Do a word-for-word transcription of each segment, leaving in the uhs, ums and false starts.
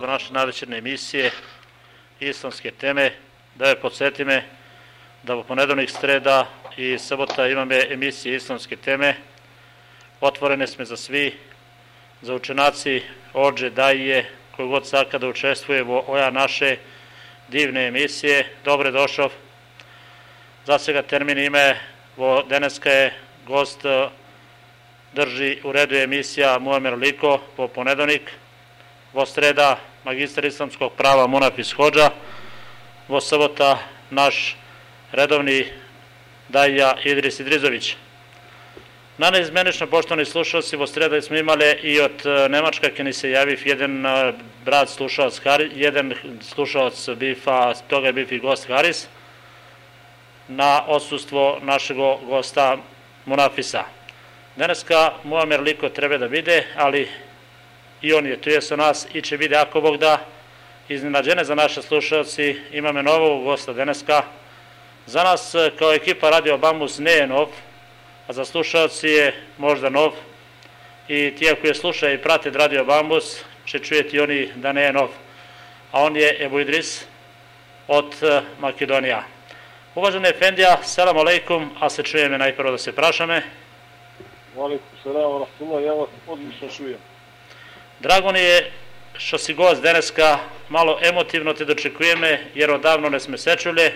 do naše navečerne emisije islamske teme. Da je podsjeti me da u ponedeljnik, sreda i sabota imamo emisije islamske teme. Otvorene smo za svi, za učenaci, ođe, daje, koji god saka da učestvuje u ove naše divne emisije. Dobre došao. Za svega termin ime vo deneska je gost drži u redu emisija Muamer Liko po ponedeljnik, vo sreda magistar islamskog prava Munafis Hodža, vo sabota naš redovni daja Idris Idrizović. Na neizmenično, poštovani slušalci, vo sreda smo imali i od Nemačka kje ni se javiv jedan brat slušalac, jedan slušalac bifa, toga je bif i gost Haris, na odsustvo našeg gosta Munafisa. Daneska Muamer Liko treba da vide, ali i on je tu je sa nas i će vide ako Bog da. Iznenađene za naše slušalci, imame novog gosta daneska. Za nas kao ekipa Radio Bambus ne je nov, a za slušalci je možda nov. I ti ako je slušaju i prate Radio Bambus, će čujeti oni da ne je nov. A on je Ebu Idris od Makedonija. Uvažene Efendija, selam alejkum, a se čujeme najprvo da se prašame. Alejkum selam, rahmatullah, ja vas odlično čujem. Drago mi je što si gost daneska, malo emotivno te dočekujeme, jer odavno ne sme se čuli.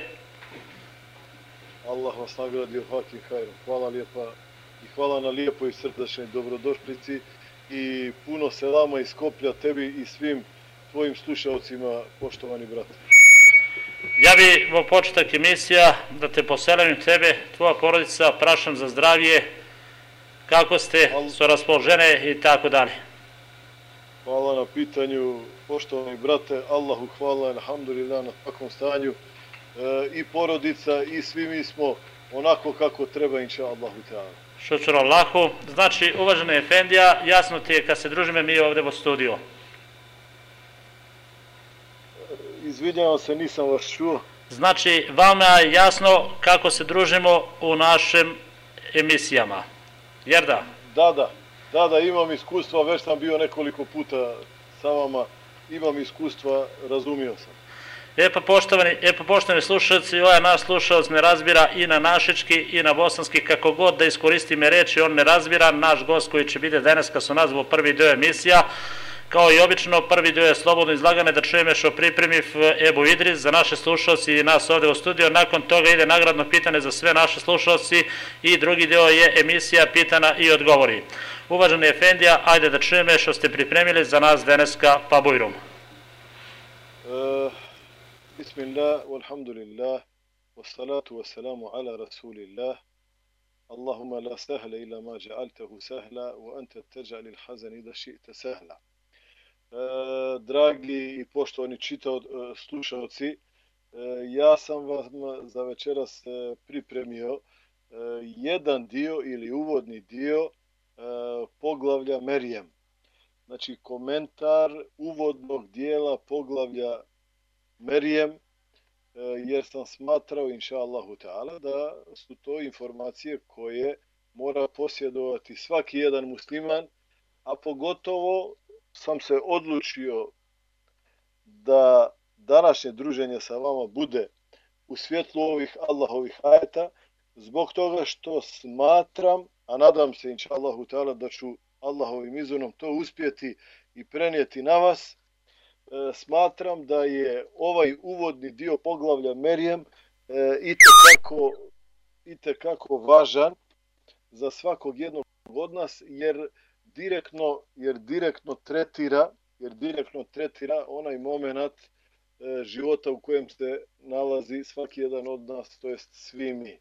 Allah vas nagradio hakim hajrom. Hvala lijepa i hvala na lijepoj i srdačnoj dobrodošlici i puno selama iz Skoplja tebi i svim tvojim slušalcima, poštovani brate. Ja bi vo početak emisija da te poselamim tebe, tvoja porodica, prašam za zdravlje, kako ste, su raspoložene i tako dalje. Hvala na pitanju, poštovani brate, Allahu hvala, alhamdulillah, na takvom stanju. E, I porodica i svi mi smo onako kako treba, inša Allahu ta'ala. Šučur Allahu. Znači, uvažena Efendija, jasno ti je kad se družime mi ovdje u studiju. Izvinjavam se, nisam vas čuo. Znači, vama je jasno kako se družimo u našim emisijama, jer da? Da, da, da, da, imam iskustva, već sam bio nekoliko puta sa vama, imam iskustva, razumio sam. E pa poštovani, e pa poštovani slušalci, ovaj naš slušalac ne razbira i na našički i na bosanski, kako god da iskoristime reči, on ne razbira. Naš gost koji će biti danas kad su nazvao prvi dio emisija, kao i obično, prvi dio je slobodno izlagane, da čujeme što pripremiv Ebu Idris za naše slušalci i nas ovdje u studiju. Nakon toga ide nagradno pitanje za sve naše slušalci i drugi dio je emisija pitana i odgovori. Uvaženi Efendija, ajde da čujeme što ste pripremili za nas daneska, pa bujrum. Uh, bismillah, walhamdulillah, wassalatu wassalamu ala rasulillah. Allahumma la sahla ila ma ja'altahu sahla, wa anta taj'alil hazan idha shi'ta sahla. E, dragi i poštovani čitao, e, slušalci, e, ja sam vam za večeras e, pripremio e, jedan dio ili uvodni dio e, poglavlja Merijem. Znači komentar uvodnog dijela poglavlja Merijem, e, jer sam smatrao, inša Allahu ta'ala, da su to informacije koje mora posjedovati svaki jedan musliman, a pogotovo sam se odlučio da današnje druženje sa vama bude u svjetlu ovih Allahovih ajeta, zbog toga što smatram, a nadam se, inša Allahu ta'ala, da ću Allahovim izunom to uspjeti i prenijeti na vas, e, smatram da je ovaj uvodni dio poglavlja Merijem e, itekako, itekako važan za svakog jednog od nas, jer direktno, jer direktno tretira, jer direktno tretira onaj moment e, života u kojem se nalazi svaki jedan od nas, to jest svi mi. E,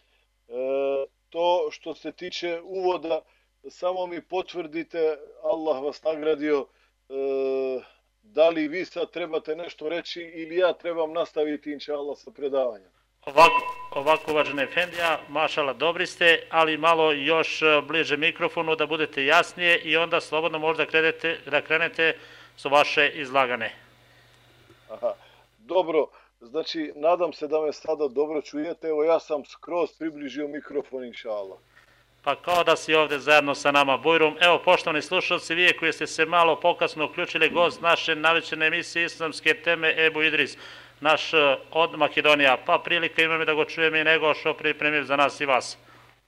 to što se tiče uvoda, samo mi potvrdite, Allah vas nagradio, e, da li vi sad trebate nešto reći ili ja trebam nastaviti, inša Allah, sa predavanjem. Ovako, ovako uvažena Efendija, mašala, dobri ste, ali malo još bliže mikrofonu da budete jasnije i onda slobodno možda krenete, da krenete su vaše izlagane. Aha, dobro, znači nadam se da me sada dobro čujete, evo ja sam skroz približio mikrofon, inša Allah. Pa kao da si ovdje zajedno sa nama, Bujrum. Evo, poštovani slušalci, vi koji ste se malo pokasno uključili, gost naše navećene emisije Islamske teme, Ebu Idris, naš od Makedonija. Pa prilika imamo da go čujemo i nego što pripremio za nas i vas.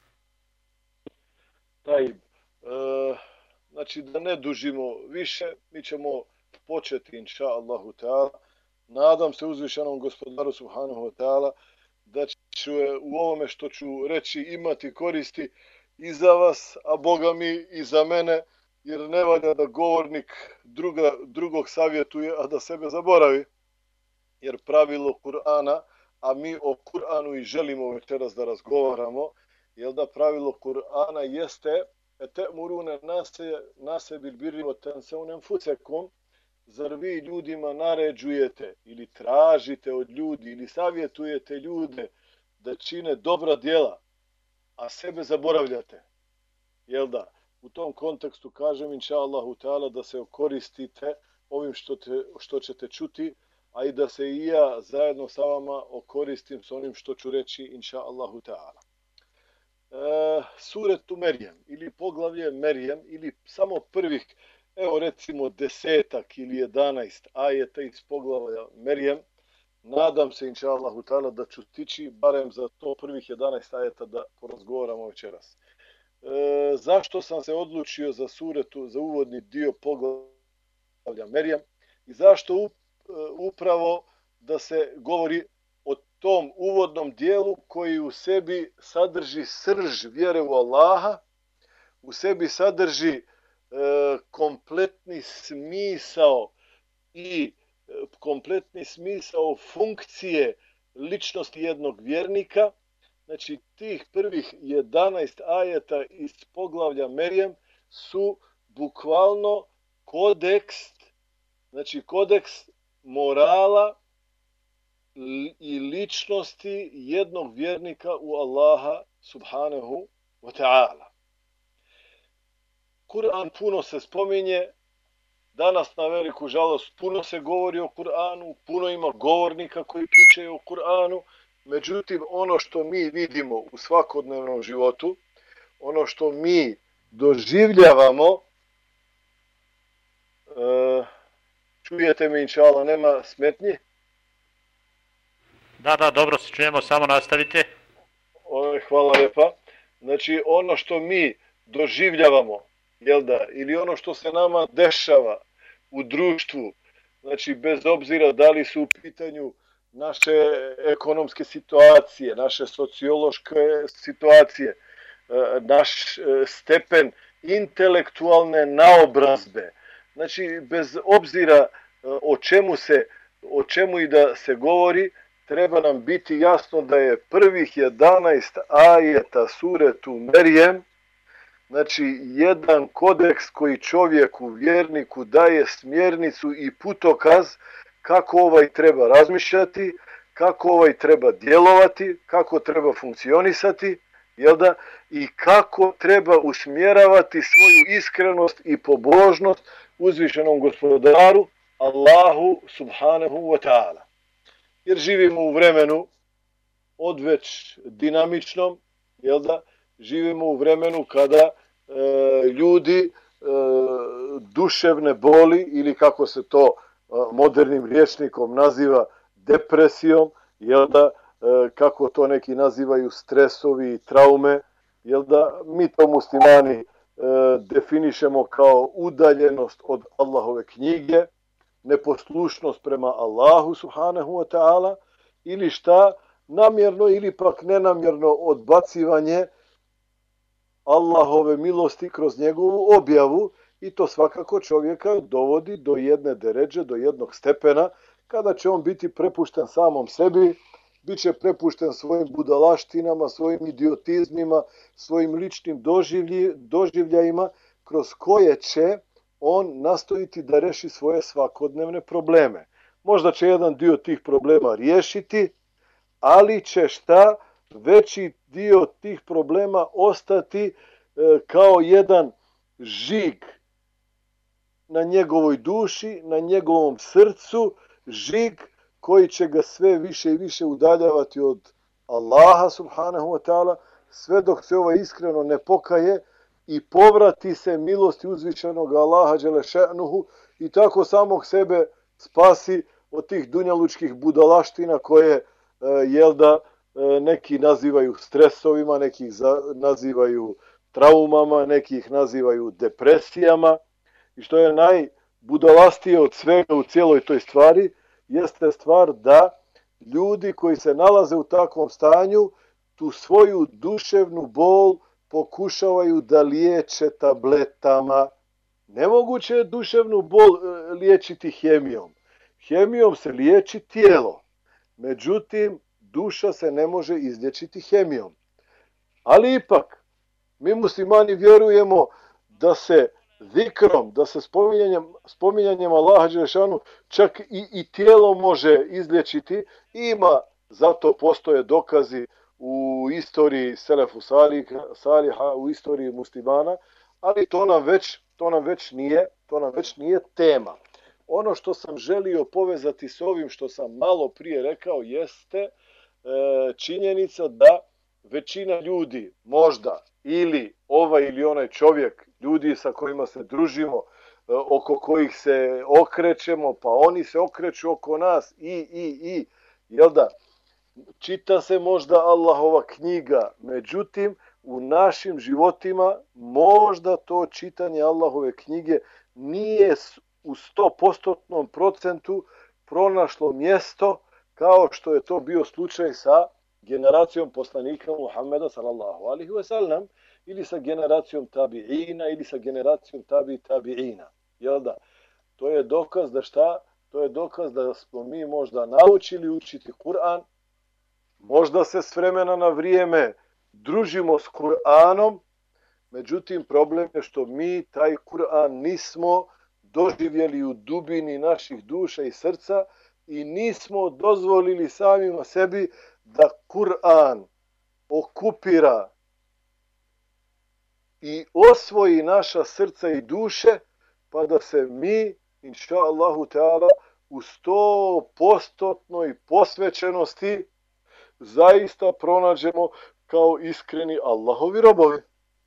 Taj, e, znači da ne dužimo više, mi ćemo početi, inša Allahu ta'ala. Nadam se uzvišenom gospodaru subhanahu wa ta'ala da ću u ovome što ću reći imati koristi i za vas, a Boga mi i za mene, jer ne valja da govornik druga, drugog savjetuje, a da sebe zaboravi. Jer pravilo Kur'ana, a mi o Kur'anu i želimo večeras da razgovaramo, jer da pravilo Kur'ana jeste ete'murune nase, nase bil birri wa tansawna anfusakum, zar vi ljudima naređujete ili tražite od ljudi ili savjetujete ljude da čine dobra djela, a sebe zaboravljate? Jel da? U tom kontekstu kažem, inša Allahu ta'ala, da se okoristite ovim što, te, što ćete čuti, a i da se i ja zajedno sa vama okoristim s onim što ću reći, inša Allahu ta'ala. E, suretu Merijem ili poglavlje Merijem ili samo prvih, evo recimo desetak ili jedanaest ajeta iz poglavlja Merijem. Nadam se, inša Allahu ta'ala, da ću stići barem za to prvih jedanaest ajeta da porazgovaramo večeras. E, zašto sam se odlučio za suretu, za uvodni dio poglavlja Merijem i zašto up, upravo da se govori o tom uvodnom dijelu koji u sebi sadrži srž vjere u Allaha, u sebi sadrži e, kompletni smisao i e, kompletni smisao funkcije ličnosti jednog vjernika. Znači, tih prvih jedanaest ajeta iz poglavlja Merijem su bukvalno kodeks, znači kodeks morala i ličnosti jednog vjernika u Allaha subhanahu wa ta'ala. Kur'an puno se spominje, danas na veliku žalost puno se govori o Kur'anu, puno ima govornika koji pričaju o Kur'anu, međutim ono što mi vidimo u svakodnevnom životu, ono što mi doživljavamo, e, čujete mi, inša Allah, nema smetnji? Da, da, dobro se čujemo, samo nastavite. O, hvala lijepa. Znači, ono što mi doživljavamo, jel da, ili ono što se nama dešava u društvu, znači bez obzira da li su u pitanju naše ekonomske situacije, naše sociološke situacije, naš stepen intelektualne naobrazbe, znači bez obzira o čemu se, o čemu i da se govori, treba nam biti jasno da je prvih jedanaest ajeta suretu Merijem, znači jedan kodeks koji čovjeku, vjerniku daje smjernicu i putokaz kako ovaj treba razmišljati, kako ovaj treba djelovati, kako treba funkcionisati, jel da, i kako treba usmjeravati svoju iskrenost i pobožnost uzvišenom gospodaru Allahu subhanahu wa ta'ala. Jer živimo u vremenu odveć dinamičnom, jel da, živimo u vremenu kada e, ljudi e, duševne boli ili kako se to e, modernim rječnikom naziva depresijom, jel da, e, kako to neki nazivaju stresovi i traume, jel da, mi to muslimani e, definišemo kao udaljenost od Allahove knjige, neposlušnost prema Allahu subhanahu wa ta'ala ili šta, namjerno ili pak nenamjerno odbacivanje Allahove milosti kroz njegovu objavu, i to svakako čovjeka dovodi do jedne deređe, do jednog stepena, kada će on biti prepušten samom sebi, bit će prepušten svojim budalaštinama, svojim idiotizmima, svojim ličnim doživlji, doživljajima, kroz koje će on nastojiti da reši svoje svakodnevne probleme. Možda će jedan dio tih problema riješiti, ali će šta? Veći dio tih problema ostati e, kao jedan žig na njegovoj duši, na njegovom srcu, žig koji će ga sve više i više udaljavati od Allaha subhanahu wa ta'ala, sve dok se ovaj iskreno ne pokaje i povrati se milosti uzvišenog Allaha dželeše'nuhu i tako samog sebe spasi od tih dunjalučkih budalaština koje jel da neki nazivaju stresovima, neki ih nazivaju traumama, neki ih nazivaju depresijama. I što je najbudalastije od svega u cijeloj toj stvari, jeste stvar da ljudi koji se nalaze u takvom stanju tu svoju duševnu bol pokušavaju da liječe tabletama. Nemoguće je duševnu bol liječiti hemijom. Hemijom se liječi tijelo. Međutim, duša se ne može izliječiti hemijom. Ali ipak, mi muslimani vjerujemo da se zikrom, da se spominjanjem, spominjanjem Allaha dželešanu čak i, i tijelo može izliječiti. Ima, zato postoje dokazi u istoriji Selefu Saliha, u istoriji muslimana, ali to nam već, to nam već nije, to nam već nije tema. Ono što sam želio povezati s ovim što sam malo prije rekao jeste e, činjenica da većina ljudi, možda ili ovaj ili onaj čovjek, ljudi sa kojima se družimo, e, oko kojih se okrećemo, pa oni se okreću oko nas i, i, i, jel da, čita se možda Allahova knjiga, međutim u našim životima možda to čitanje Allahove knjige nije u sto posto procentu pronašlo mjesto kao što je to bio slučaj sa generacijom poslanika Muhammeda sallallahu alaihi wa sallam ili sa generacijom tabi'ina ili sa generacijom tabi tabi'ina. Jel da? To je dokaz da šta? To je dokaz da smo mi možda naučili učiti Kur'an, možda se s vremena na vrijeme družimo s Kur'anom, međutim problem je što mi taj Kur'an nismo doživjeli u dubini naših duša i srca i nismo dozvolili samima sebi da Kur'an okupira i osvoji naša srca i duše, pa da se mi, inša Allahu Teala, u sto postotnoj posvećenosti zaista pronađemo kao iskreni Allahovi robovi.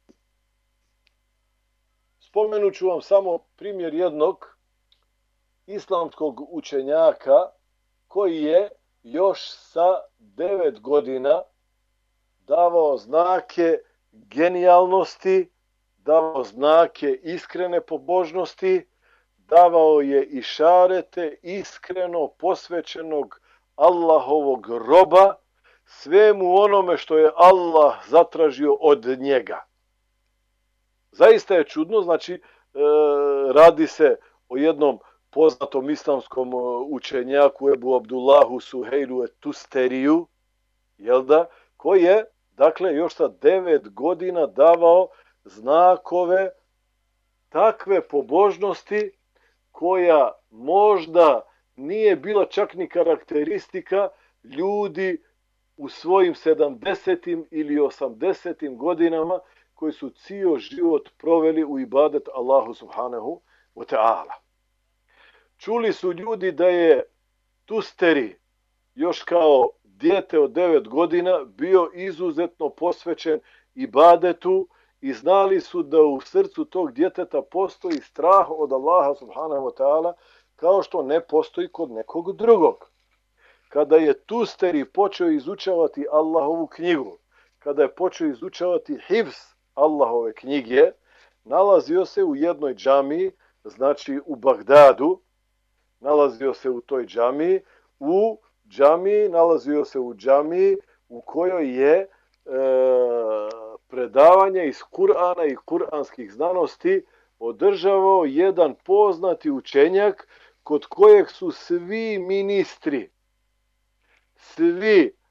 Spomenut ću vam samo primjer jednog islamskog učenjaka koji je još sa devet godina davao znake genijalnosti, davao znake iskrene pobožnosti, davao je išarete iskreno posvećenog Allahovog roba svemu onome što je Allah zatražio od njega. Zaista je čudno, znači e, radi se o jednom poznatom islamskom učenjaku Ebu Abdullahu Suhejlu Tusteriju, jel da, koji je, dakle, još sa devet godina davao znakove takve pobožnosti koja možda nije bila čak ni karakteristika ljudi u svojim sedamdesetim ili osamdesetim godinama koji su cijel život proveli u ibadet Allahu subhanahu wa ta'ala. Čuli su ljudi da je Tusteri još kao dijete od devet godina bio izuzetno posvećen ibadetu i znali su da u srcu tog djeteta postoji strah od Allaha subhanahu wa ta'ala kao što ne postoji kod nekog drugog. Kada je Tusteri počeo izučavati Allahovu knjigu, kada je počeo izučavati hifz Allahove knjige, nalazio se u jednoj džamiji, znači u Bagdadu, nalazio se u toj džamiji, u džamiji, nalazio se u džamiji u kojoj je e, predavanje iz Kur'ana i kur'anskih znanosti održavao jedan poznati učenjak kod kojeg su svi ministri, svi e,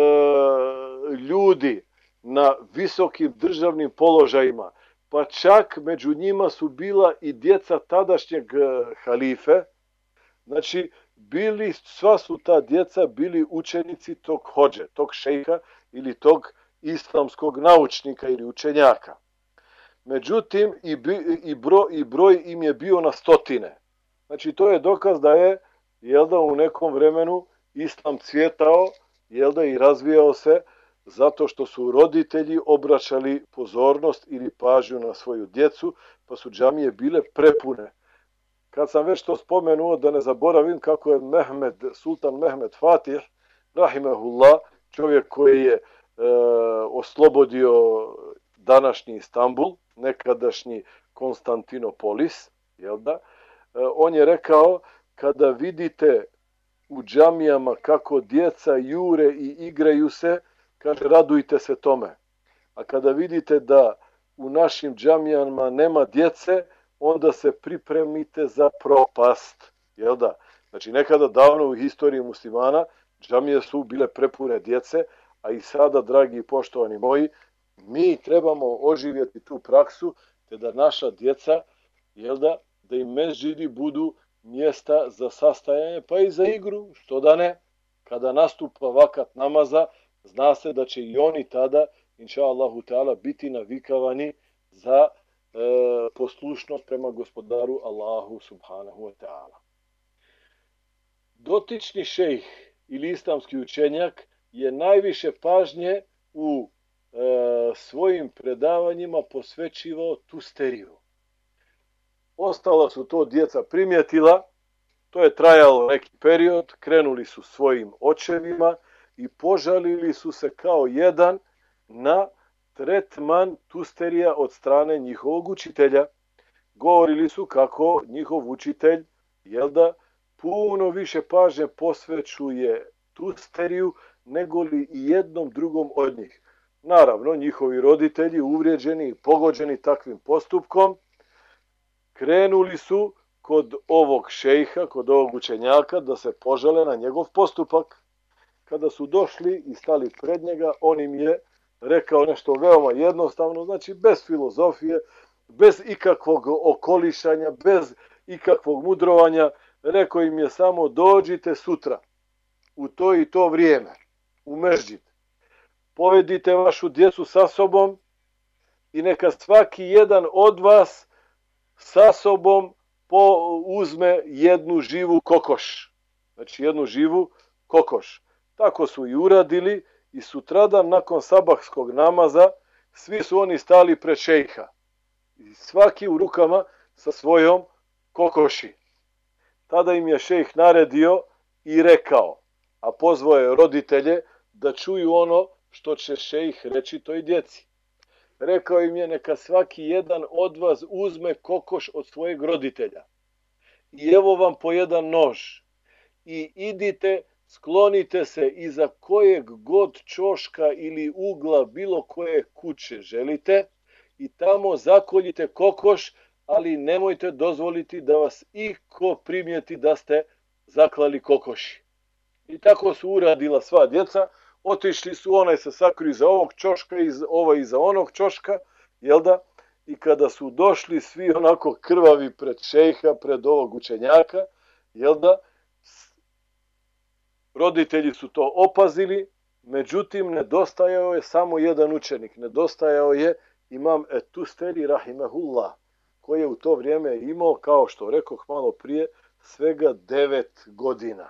ljudi na visokim državnim položajima, pa čak među njima su bila i djeca tadašnjeg halife, znači bili, sva su ta djeca bili učenici tog hođe, tog šejha ili tog islamskog naučnika ili učenjaka. Međutim, i, bi, i, broj, i broj im je bio na stotine. Znači, to je dokaz da je, jel da, u nekom vremenu islam cvjetao, jel da, i razvijao se zato što su roditelji obraćali pozornost ili pažnju na svoju djecu, pa su džamije bile prepune. Kad sam već to spomenuo, da ne zaboravim kako je Mehmed, sultan Mehmed Fatih, rahimehullah, čovjek koji je e, oslobodio današnji Istanbul, nekadašnji Konstantinopolis, jel da? E, on je rekao, kada vidite u džamijama kako djeca jure i igraju se, kaže, radujte se tome. A kada vidite da u našim džamijama nema djece, onda se pripremite za propast. Jel da? Znači, nekada davno u historiji muslimana džamije su bile prepune djece, a i sada, dragi i poštovani moji, mi trebamo oživjeti tu praksu, te da naša djeca, jel da, da im mezđidi budu mjesta za sastajanje, pa i za igru, što da ne, kada nastupa vakat namaza, zna se da će i oni tada, inša Allahu ta'ala, biti navikavani za e, poslušnost prema gospodaru Allahu subhanahu wa ta'ala. Dotični šejh ili islamski učenjak je najviše pažnje u e, svojim predavanjima posvećivao tusteriju. Ostala su to djeca primjetila, to je trajalo neki period, krenuli su svojim očevima i požalili su se kao jedan na tretman tusterija od strane njihovog učitelja. Govorili su kako njihov učitelj, jel da, puno više pažnje posvećuje tusteriju nego li i jednom drugom od njih. Naravno, njihovi roditelji, uvrijeđeni i pogođeni takvim postupkom, krenuli su kod ovog šejha, kod ovog učenjaka, da se požale na njegov postupak. Kada su došli i stali pred njega, on im je rekao nešto veoma jednostavno, znači bez filozofije, bez ikakvog okolišanja, bez ikakvog mudrovanja. Rekao im je samo, dođite sutra, u to i to vrijeme, u mezđid. Povedite vašu djecu sa sobom i neka svaki jedan od vas sa sobom po, uzme jednu živu kokoš. Znači jednu živu kokoš. Tako su i uradili i sutradan nakon sabahskog namaza svi su oni stali pred šejha. I svaki u rukama sa svojom kokoši. Tada im je šejh naredio i rekao, a pozvao je roditelje da čuju ono što će šejh reći toj djeci. Rekao im je, neka svaki jedan od vas uzme kokoš od svojeg roditelja. I evo vam po jedan nož. I idite, sklonite se iza kojeg god ćoška ili ugla bilo koje kuće želite i tamo zakoljite kokoš, ali nemojte dozvoliti da vas iko primijeti da ste zaklali kokoši. I tako su uradila sva djeca. Otišli su, onaj se sakrio iza ovog ćoška, ovaj iza onog ćoška, jel da? I kada su došli svi onako krvavi pred šejha, pred ovog učenjaka, jel da? Roditelji su to opazili, međutim nedostajao je samo jedan učenik, nedostajao je imam Etusteri rahimehullah, koji je u to vrijeme imao, kao što rekoh malo prije, svega devet godina.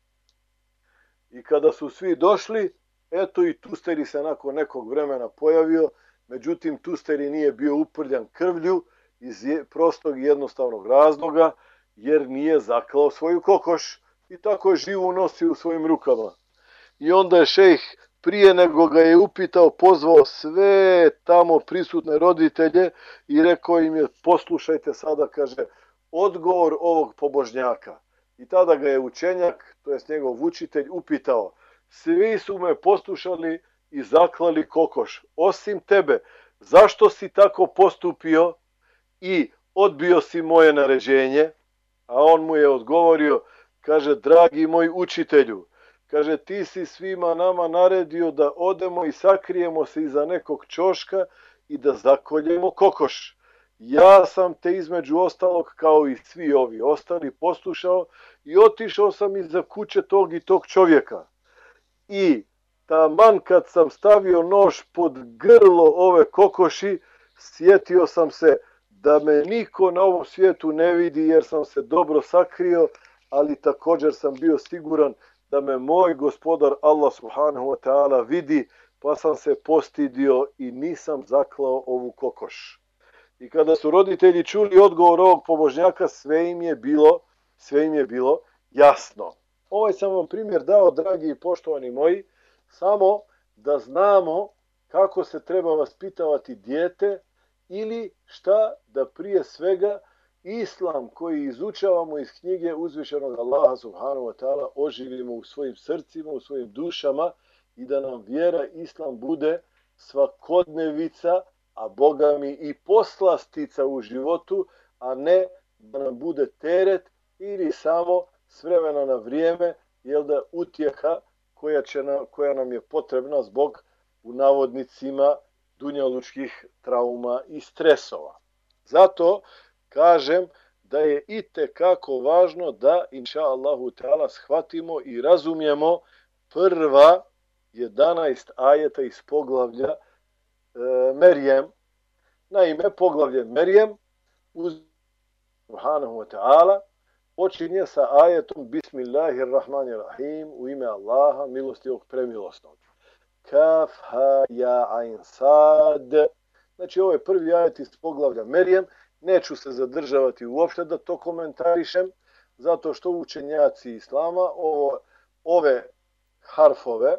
I kada su svi došli, eto i Tusteri se nakon nekog vremena pojavio, međutim Tusteri nije bio uprljan krvlju iz prostog i jednostavnog razloga, jer nije zaklao svoju kokoš i tako je živu nosio u svojim rukama. I onda je šejh, prije nego ga je upitao, pozvao sve tamo prisutne roditelje i rekao im je, poslušajte sada, kaže, odgovor ovog pobožnjaka. I tada ga je učenjak, to jest njegov učitelj, upitao, svi su me poslušali i zaklali kokoš, osim tebe. Zašto si tako postupio i odbio si moje naređenje? A on mu je odgovorio, kaže, dragi moj učitelju, kaže, ti si svima nama naredio da odemo i sakrijemo se iza nekog ćoška i da zakoljemo kokoš. Ja sam te između ostalog, kao i svi ovi ostali, poslušao i otišao sam iza kuće tog i tog čovjeka. I taman kad sam stavio nož pod grlo ove kokoši, sjetio sam se da me niko na ovom svijetu ne vidi jer sam se dobro sakrio, ali također sam bio siguran da me moj gospodar Allah subhanahu wa ta'ala vidi, pa sam se postidio i nisam zaklao ovu kokoš. I kada su roditelji čuli odgovor ovog pobožnjaka, sve im je bilo, sve im je bilo jasno. Ovaj sam vam primjer dao, dragi i poštovani moji, samo da znamo kako se treba vaspitavati dijete ili šta da prije svega Islam koji izučavamo iz knjige uzvišenog Allaha subhanahu wa ta'ala oživimo u svojim srcima, u svojim dušama i da nam vjera Islam bude svakodnevica, a Boga mi i poslastica u životu, a ne da nam bude teret ili samo s vremena na vrijeme, jel da utjeha koja, će nam, koja nam je potrebna zbog u navodnicima dunjalučkih trauma i stresova. Zato kažem da je itekako važno da, inša Allahu ta'ala, shvatimo i razumijemo prva jedanaest ajeta iz poglavlja e, Merijem. Naime, poglavlje Merijem uz subhanahu wa ta'ala počinje sa ajetom Bismillahirrahmanirrahim, u ime Allaha, milostivog premilosnog. Kaf, ha, ja, ain, sad. Znači, ovo je prvi ajet iz poglavlja Merijem. Neću se zadržavati uopšte da to komentarišem, zato što učenjaci Islama ovo, ove harfove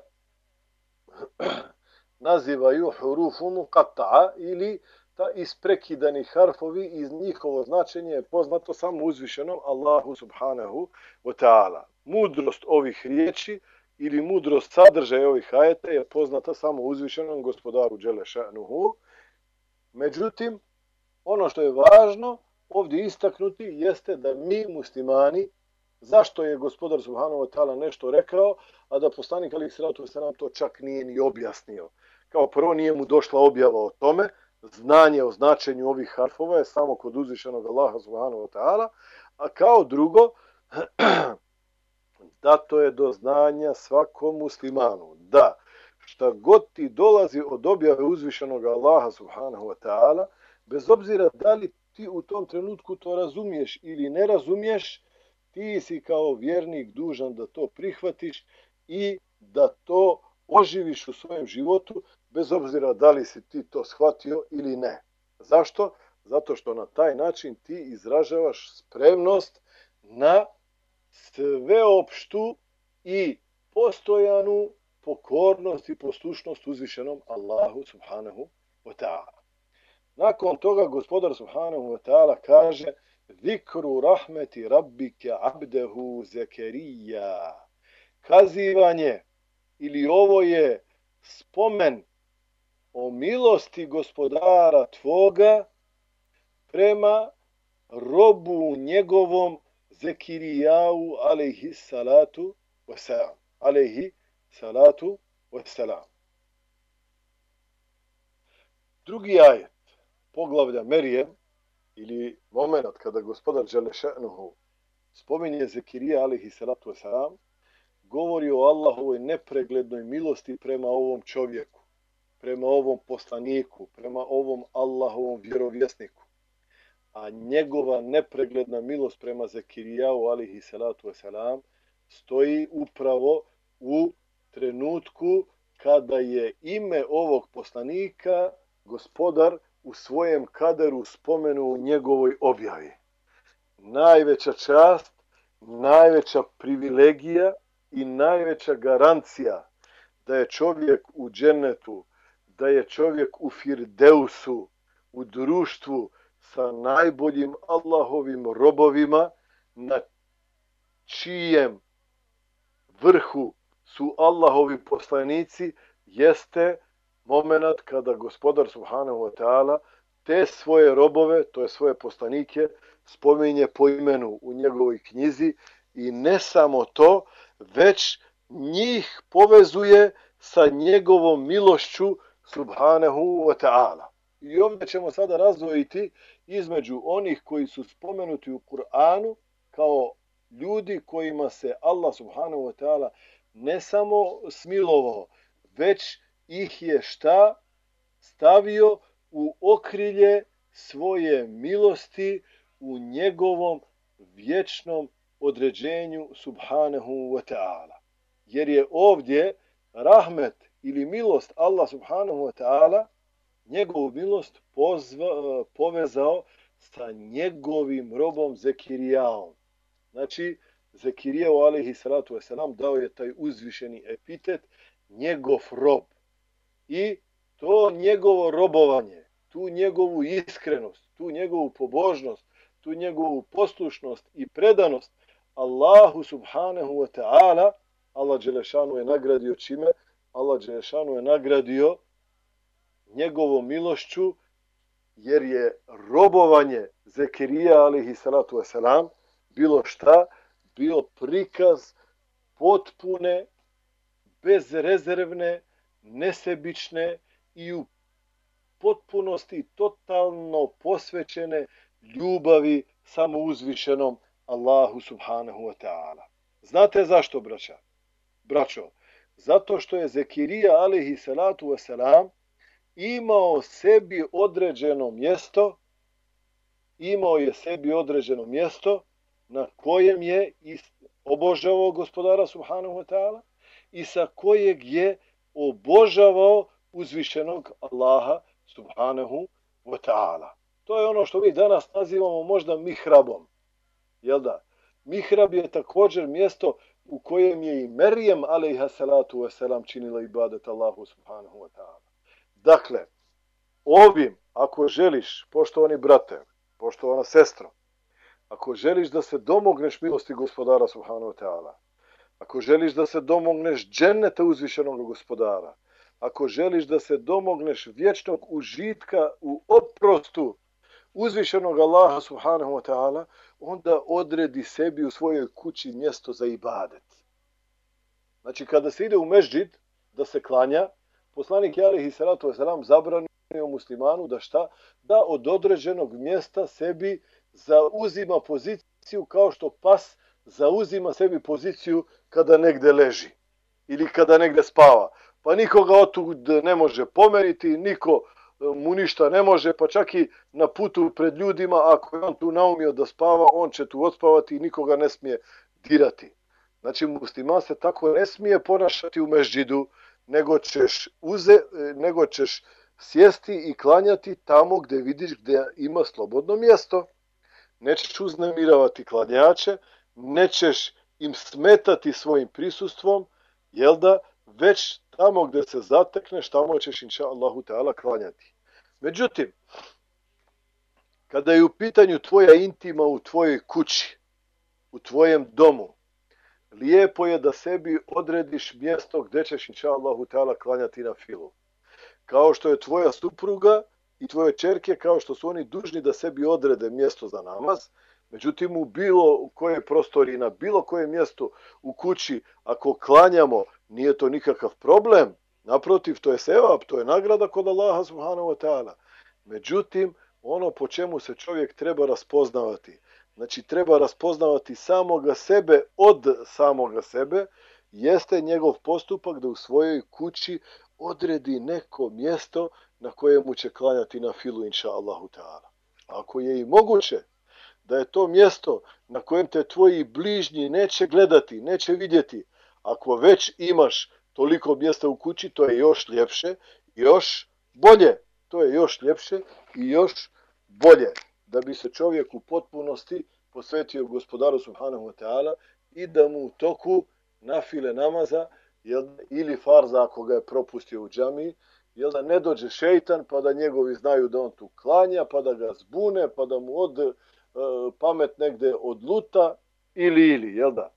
nazivaju hurufu muqatta'a ili ta isprekidani harfovi, iz njihovo značenje je poznato samo uzvišenom Allahu subhanahu wa ta'ala. Mudrost ovih riječi ili mudrost sadržaja ovih ajeta je poznata samo uzvišenom gospodaru dželle šanuhu. Međutim, ono što je važno ovdje istaknuti jeste da mi muslimani, zašto je gospodar subhanahu wa ta'ala nešto rekao, a da poslanik alejhi selatu vesselam to čak nije ni objasnio. Kao prvo, nije mu došla objava o tome, znanje o značenju ovih harfova je samo kod uzvišenog Allaha subhanahu wa ta'ala, a kao drugo, dato je do znanja svakom muslimanu da šta god ti dolazi od objave uzvišenog Allaha subhanahu wa ta'ala, bez obzira da li ti u tom trenutku to razumiješ ili ne razumiješ, ti si kao vjernik dužan da to prihvatiš i da to oživiš u svojem životu, bez obzira da li si ti to shvatio ili ne. Zašto? Zato što na taj način ti izražavaš spremnost na sveopštu i postojanu pokornost i poslušnost uzvišenom Allahu subhanahu wa ta'ala. Nakon toga gospodar subhanahu wa ta'ala kaže Zikru rahmeti rabbike abdehu Zekerija. Kazivanje ili ovo je spomen o milosti gospodara tvoga prema robu njegovom Zekirijau alejhi salatu wassalam. Alejhi salatu wassalam. Drugi ajet poglavlja Merijem, ili moment kada gospodar dželle šanuhu spominje Zekirija alejhi salatu wassalam, govori o Allahovoj nepreglednoj milosti prema ovom čovjeku, prema ovom poslaniku, prema ovom Allahovom vjerovjesniku. A njegova nepregledna milost prema Zekirijau alejhi salatu wassalam stoji upravo u trenutku kada je ime ovog poslanika gospodar u svojem kaderu spomenuo u njegovoj objavi. Najveća čast, najveća privilegija i najveća garancija da je čovjek u džennetu, da je čovjek u Firdeusu, u društvu sa najboljim Allahovim robovima, na čijem vrhu su Allahovi poslanici, jeste moment kada gospodar subhanahu wa ta'ala te svoje robove, to je svoje poslanike, spominje po imenu u njegovoj knjizi i ne samo to, već njih povezuje sa njegovom milošću subhanahu wa ta'ala. I ovdje ćemo sada razdvojiti između onih koji su spomenuti u Kur'anu kao ljudi kojima se Allah subhanahu wa ta'ala ne samo smilovao, već ih je šta stavio u okrilje svoje milosti u njegovom vječnom određenju subhanahu wa ta'ala. Jer je ovdje rahmet ili milost Allah subhanahu wa ta'ala, njegovu milost pozva, povezao sa njegovim robom Zekirijaom. Znači, Zekirijahu alejhi salatu wasalam dao je taj uzvišeni epitet njegov rob. I to njegovo robovanje, tu njegovu iskrenost, tu njegovu pobožnost, tu njegovu poslušnost i predanost Allahu subhanahu wa ta'ala, Allah dželešanu je nagradio čime? Allah dželešanu je nagradio njegovom milošću, jer je robovanje Zekirija alejhi salatu wasalam bilo šta? Bio prikaz potpune, bezrezervne, nesebične i u potpunosti totalno posvećene ljubavi samo uzvišenom Allahu subhanahu wa ta'ala. Znate zašto, braća? Braćo, zato što je Zekirija alejhi salatu wasalam imao sebi određeno mjesto, imao je sebi određeno mjesto na kojem je obožavao gospodara subhanahu wa ta'ala i sa kojeg je obožavao uzvišenog Allaha subhanahu wa ta'ala. To je ono što mi danas nazivamo možda mihrabom. Jel da? Mihrab je također mjesto u kojem je i Merijem alejha salatu wasalam činila ibadet Allahu subhanahu wa ta'ala. Dakle, ovim, ako želiš, poštovani brate, poštovana sestro, ako želiš da se domogneš milosti gospodara subhanahu wa ta'ala, ako želiš da se domogneš dženneta uzvišenog gospodara, ako želiš da se domogneš vječnog užitka u oprostu uzvišenog Allaha subhanahu wa ta'ala, onda odredi sebi u svojoj kući mjesto za ibadet. Znači, kada se ide u mešdžid da se klanja, poslanik alejhi salatu wasalam zabranio muslimanu da šta? Da od određenog mjesta sebi zauzima poziciju kao što pas zauzima sebi poziciju kada negde leži ili kada negde spava. Pa nikoga otud ne može pomeriti, niko mu ništa ne može, pa čak i na putu pred ljudima, ako je on tu naumio da spava, on će tu odspavati i nikoga ne smije dirati. Znači, musliman se tako ne smije ponašati u mešdžidu, nego ćeš, uze, nego ćeš sjesti i klanjati tamo gdje vidiš gdje ima slobodno mjesto. Nećeš uznemiravati klanjače, nećeš im smetati svojim prisustvom, jel da, već tamo gdje se zatekneš, tamo ćeš inša Allahu ta'ala klanjati. Međutim, kada je u pitanju tvoja intima u tvojoj kući, u tvojem domu, lijepo je da sebi odrediš mjesto gdje ćeš inša Allahu ta'ala klanjati na filu. Kao što je tvoja supruga i tvoje čerke, kao što su oni dužni da sebi odrede mjesto za namaz, međutim u bilo koje prostoriji, na bilo koje mjesto u kući, ako klanjamo, nije to nikakav problem. Naprotiv, to je sevap, to je nagrada kod Allaha subhanahu wa ta'ala. Međutim, ono po čemu se čovjek treba raspoznavati, znači treba raspoznavati samoga sebe od samoga sebe, jeste njegov postupak da u svojoj kući odredi neko mjesto na kojemu će klanjati na filu inša Allahu ta'ala. Ako je i moguće da je to mjesto na kojem te tvoji bližnji neće gledati, neće vidjeti, ako već imaš toliko mjesta u kući, to je još ljepše, još bolje. To je još ljepše i još bolje. Da bi se čovjek u potpunosti posvetio gospodaru subhanahu wa ta'ala i da mu u toku nafile namaza, jel, ili farza ako ga je propustio u džamiji, jel da ne dođe šeitan pa da njegovi znaju da on tu klanja, pa da ga zbune, pa da mu od e, pamet negde odluta ili ili, jel da?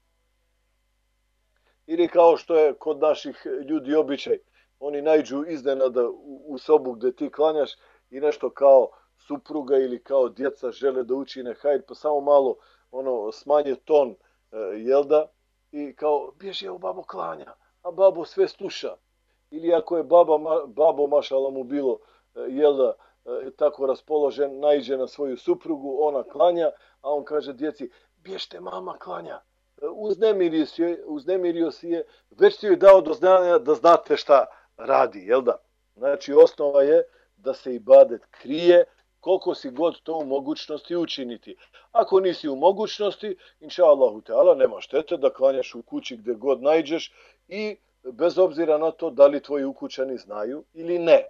Ili kao što je kod naših ljudi običaj, oni naiđu iznenada u, u sobu gdje ti klanjaš i nešto kao supruga ili kao djeca žele da učine hajr, pa samo malo ono smanje ton, e, jel da? I kao, bježi, evo babo klanja, a babo sve sluša. Ili ako je baba, babo mašala mu bilo, jel da, tako raspoložen, naiđe na svoju suprugu, ona klanja, a on kaže djeci, bježte, mama klanja. Uznemirio si je, uznemirio si je, već si joj dao do znanja da znate šta radi, jel da? Znači, osnova je da se ibadet krije, koliko si god to u mogućnosti učiniti. Ako nisi u mogućnosti, inša Allahu teala, nema štete da klanjaš u kući gdje god naiđeš i bez obzira na to da li tvoji ukućani znaju ili ne.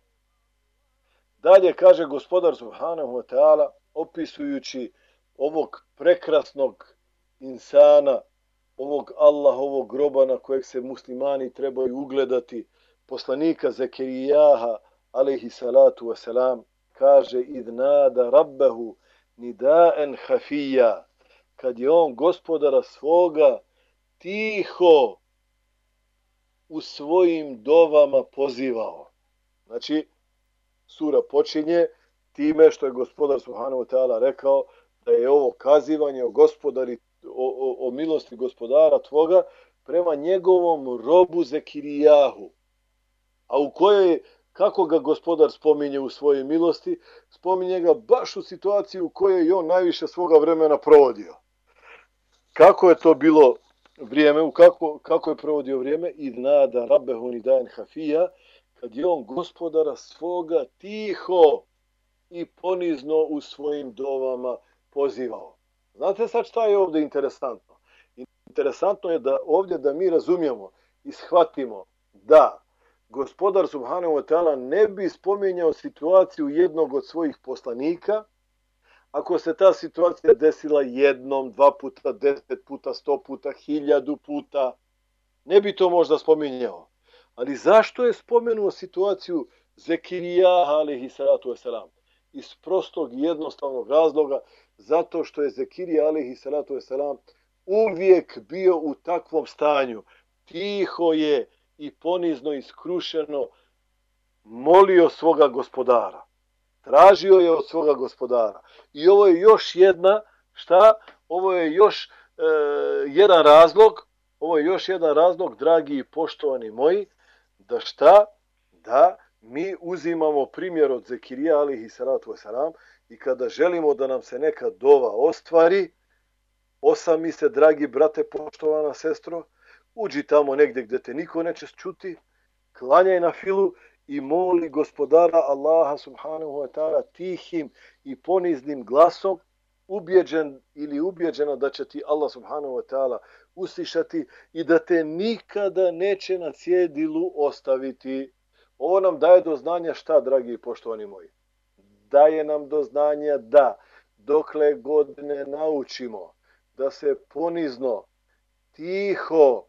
Dalje kaže gospodar subhanahu wa ta'ala, opisujući ovog prekrasnog insana, ovog Allahovog groba na kojeg se muslimani trebaju ugledati, poslanika Zekerijaha, alejhi salatu wasalam, kaže idnada rabbehu nidaen hafija, kad je on gospodara svoga tiho u svojim dovama pozivao. Znači, sura počinje time što je gospodar subhanahu wa ta'ala rekao da je ovo kazivanje o gospodari, o, o, o milosti gospodara tvoga prema njegovom robu Zekirijahu. A u kojoj, kako ga gospodar spominje u svojoj milosti, spominje ga baš u situaciji u kojoj je on najviše svoga vremena provodio. Kako je to bilo vrijeme, u kako, kako je provodio vrijeme? Idnada rabbehu nidaen hafija, kad je on gospodara svoga tiho i ponizno u svojim dovama pozivao. Znate sad šta je ovdje interesantno? Interesantno je da ovdje da mi razumijemo i shvatimo da gospodar subhanahu wa ta'ala ne bi spominjao situaciju jednog od svojih poslanika ako se ta situacija desila jednom, dva puta, deset puta, sto puta, hiljadu puta. Ne bi to možda spominjao. Ali zašto je spomenuo situaciju Zekirijaha alejhi salatu vesselam? Iz prostog jednostavnog razloga, zato što je Zekirija alejhi salatu vesselam uvijek bio u takvom stanju. Tiho je i ponizno i skrušeno molio svoga gospodara. Tražio je od svoga gospodara. I ovo je još jedna, šta? Ovo je još e, jedan razlog, ovo je još jedan razlog, dragi i poštovani moji, da šta? Da mi uzimamo primjer od Zekirija alejhi salatu vesselam i kada želimo da nam se neka dova ostvari, osami se, dragi brate, poštovana sestro, uđi tamo negdje gdje te niko neće čuti, klanjaj na filu i moli gospodara Allaha subhanahu wa ta'ala tihim i poniznim glasom, ubjeđen ili ubjeđena da će ti Allah subhanahu wa ta'ala uslišati i da te nikada neće na cjedilu ostaviti. Ovo nam daje do znanja šta, dragi i poštovani moji? Daje nam do znanja da dokle god ne naučimo da se ponizno, tiho,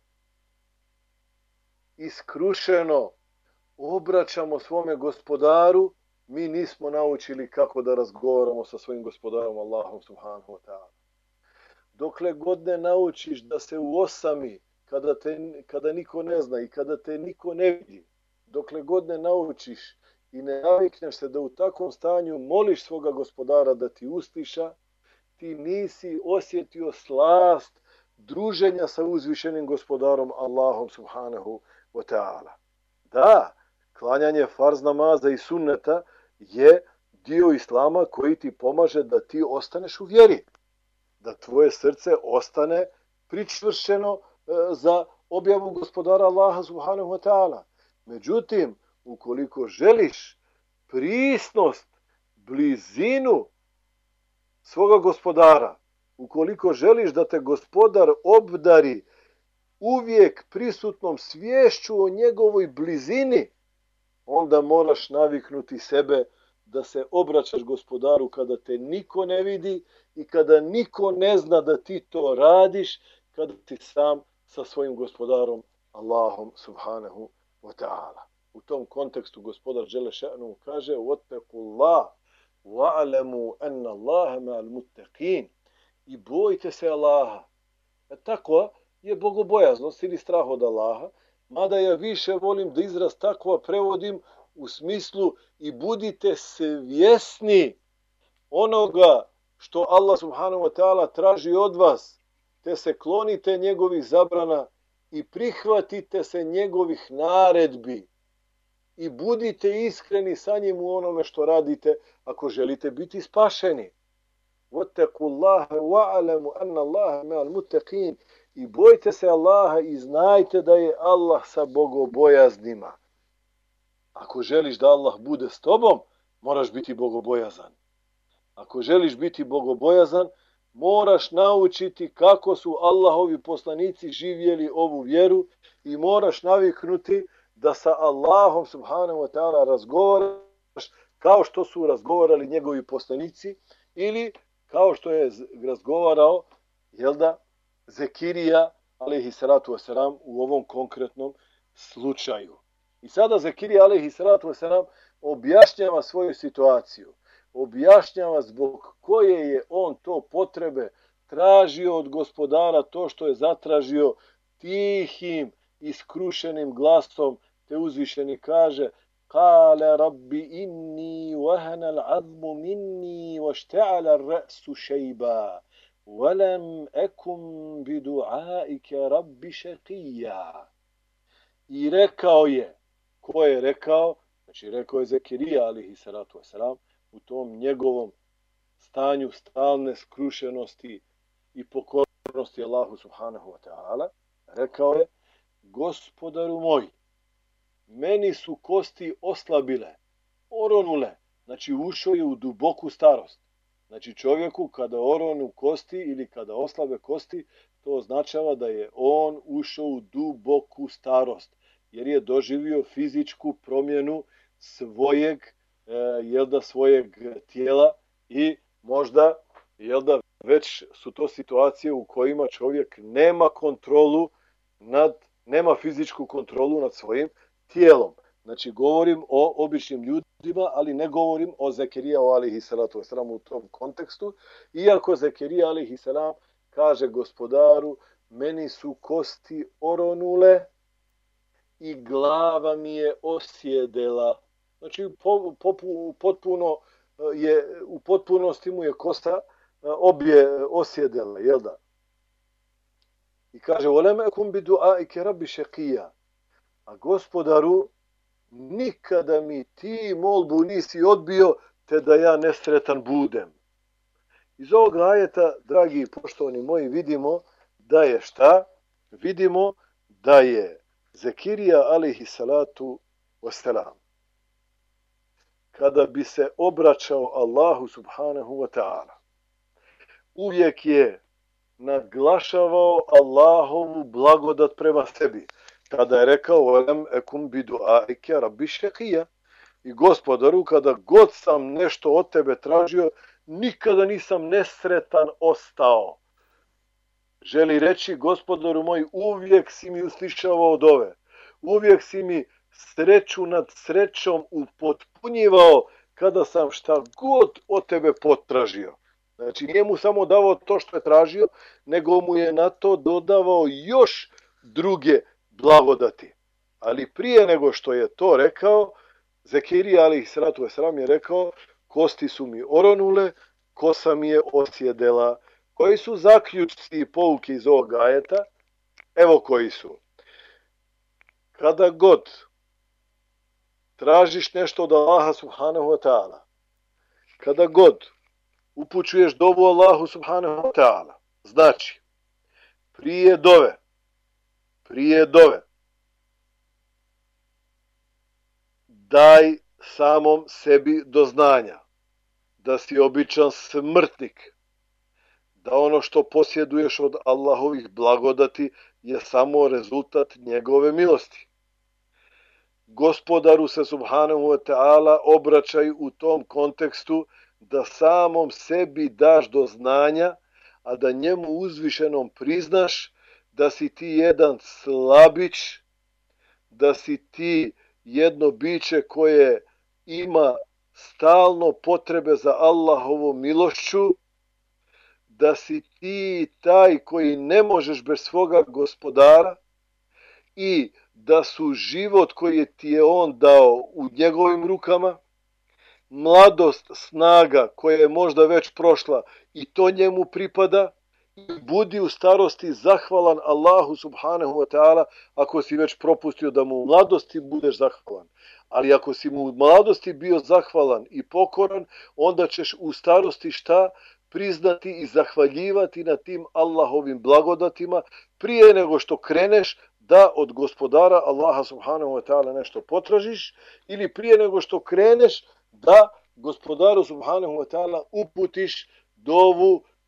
iskrušeno obraćamo svome gospodaru, mi nismo naučili kako da razgovaramo sa svojim gospodarom Allahom subhanahu wa ta'ala. Dokle god ne naučiš da se uosami kada, te, kada niko ne zna i kada te niko ne vidi, dokle god ne naučiš i ne navikneš se da u takvom stanju moliš svoga gospodara da ti usliša, ti nisi osjetio slast druženja sa uzvišenim gospodarom Allahom subhanahu wa ta'ala. Da, klanjanje farz namaza i sunneta je dio islama koji ti pomaže da ti ostaneš u vjeri. Da tvoje srce ostane pričvršeno e, za objavu gospodara Allaha subhanahu wa ta'ala. Međutim, ukoliko želiš prisnost, blizinu svoga gospodara, ukoliko želiš da te gospodar obdari uvijek prisutnom sviješću o njegovoj blizini, onda moraš naviknuti sebe da se obraćaš gospodaru kada te niko ne vidi i kada niko ne zna da ti to radiš, kada ti sam sa svojim gospodarom Allahom subhanahu wa ta'ala. U tom kontekstu gospodar dželle še'nuhu kaže وَاتَّقُوا وَعَلَمُوا أَنَّ اللَّهَ مَعَ الْمُتَّقِينَ. I bojte se Allaha. E takva je bogobojaznost ili strah od Allaha, mada ja više volim da izraz takva prevodim u smislu i budite svjesni onoga što Allah subhanahu wa ta'ala traži od vas, te se klonite njegovih zabrana i prihvatite se njegovih naredbi i budite iskreni sa njim u onome što radite ako želite biti spašeni. وَاتَّقُوا اللَّهَ وَعَلَمُوا أَنَّ اللَّهَ مَعَ الْمُتَّقِينَ. I bojte se Allaha i znajte da je Allah sa bogobojaznima. Ako želiš da Allah bude s tobom, moraš biti bogobojazan. Ako želiš biti bogobojazan, moraš naučiti kako su Allahovi poslanici živjeli ovu vjeru i moraš naviknuti da sa Allahom subhanahu wa ta'ala razgovaraš kao što su razgovarali njegovi poslanici ili kao što je razgovarao, jel da, Zekirija, alejhi salatu vesselam, u ovom konkretnom slučaju. I sada Zekirija, alejhi salatu vesselam, objašnjava svoju situaciju. Objašnjava zbog koje je on to potrebe tražio od gospodara, to što je zatražio tihim i skrušenim glasom, te uzvišeni kaže: Kale rabbi inni wahana al-azmu minni washta'ala ar-ra'su shayba walam akum bidu'aika rabbi shaqiyya. I rekao je, ko je rekao? Znači rekao je Zekirija alejhi salatu vesselam u tom njegovom stanju stalne skrušenosti i pokornosti Allahu subhanahu wa ta'ala. Rekao je: Gospodaru moj, meni su kosti oslabile, oronule, znači ušao je u duboku starost. Znači čovjeku kada oronu kosti ili kada oslabe kosti, to označava da je on ušao u duboku starost, jer je doživio fizičku promjenu svojeg, e, jel da, svojeg tijela i možda, jel da, već su to situacije u kojima čovjek nema kontrolu nad, nema fizičku kontrolu nad svojim tijelom. Znači govorim o običnim ljudima, ali ne govorim o Zekirija alejhi salatu vesselam u tom kontekstu, iako Zekirija alejhi salam kaže gospodaru: meni su kosti oronule i glava mi je osjedela. Znači potpuno je, u potpunosti mu je kosta obje osjedela, jel da? I kaže: Volem ekum bi du'aike rabbi šekija. A gospodaru, nikada mi ti molbu nisi odbio, te da ja nesretan budem. Iz ovog ajeta, dragi i poštovani moji, vidimo da je šta? Vidimo da je Zekirija alejhi salatu vesselam, kada bi se obraćao Allahu subhanahu wa ta'ala, uvijek je naglašavao Allahovu blagodat prema sebi. Kada je rekao: Volem ekum bi du'aike rabbi šekija. I gospodaru, kada god sam nešto od tebe tražio, nikada nisam nesretan ostao. Želi reći: gospodaru moj, uvijek si mi uslišavao dove. Uvijek si mi sreću nad srećom upotpunjivao kada sam šta god od tebe potražio. Znači nije mu samo davao to što je tražio, nego mu je na to dodavao još druge blagodati. Ali prije nego što je to rekao, Zekirija alejhi salatu vesselam je rekao: kosti su mi oronule, kosa mi je osjedela. Koji su zaključci i pouke iz ovog ajeta? Evo koji su. Kada god tražiš nešto od Allaha subhanahu wa ta'ala, kada god upućuješ dovu Allahu subhanahu wa ta'ala, znači prije dove, prije dove, daj samom sebi do znanja da si običan smrtnik, da ono što posjeduješ od Allahovih blagodati je samo rezultat njegove milosti. Gospodaru se subhanahu wa ta'ala obraćaj u tom kontekstu da samom sebi daš do znanja, a da njemu uzvišenom priznaš da si ti jedan slabić, da si ti jedno biće koje ima stalno potrebe za Allahovom milošću, da si ti taj koji ne možeš bez svoga gospodara i da su život koji ti je on dao u njegovim rukama, mladost, snaga koja je možda već prošla i to njemu pripada. Budi u starosti zahvalan Allahu subhanahu wa ta'ala ako si već propustio da mu u mladosti budeš zahvalan. Ali ako si mu u mladosti bio zahvalan i pokoran, onda ćeš u starosti šta? Priznati i zahvaljivati na tim Allahovim blagodatima prije nego što kreneš da od gospodara Allaha subhanahu wa ta'ala nešto potražiš ili prije nego što kreneš da gospodaru subhanahu wa ta'ala uputiš dovu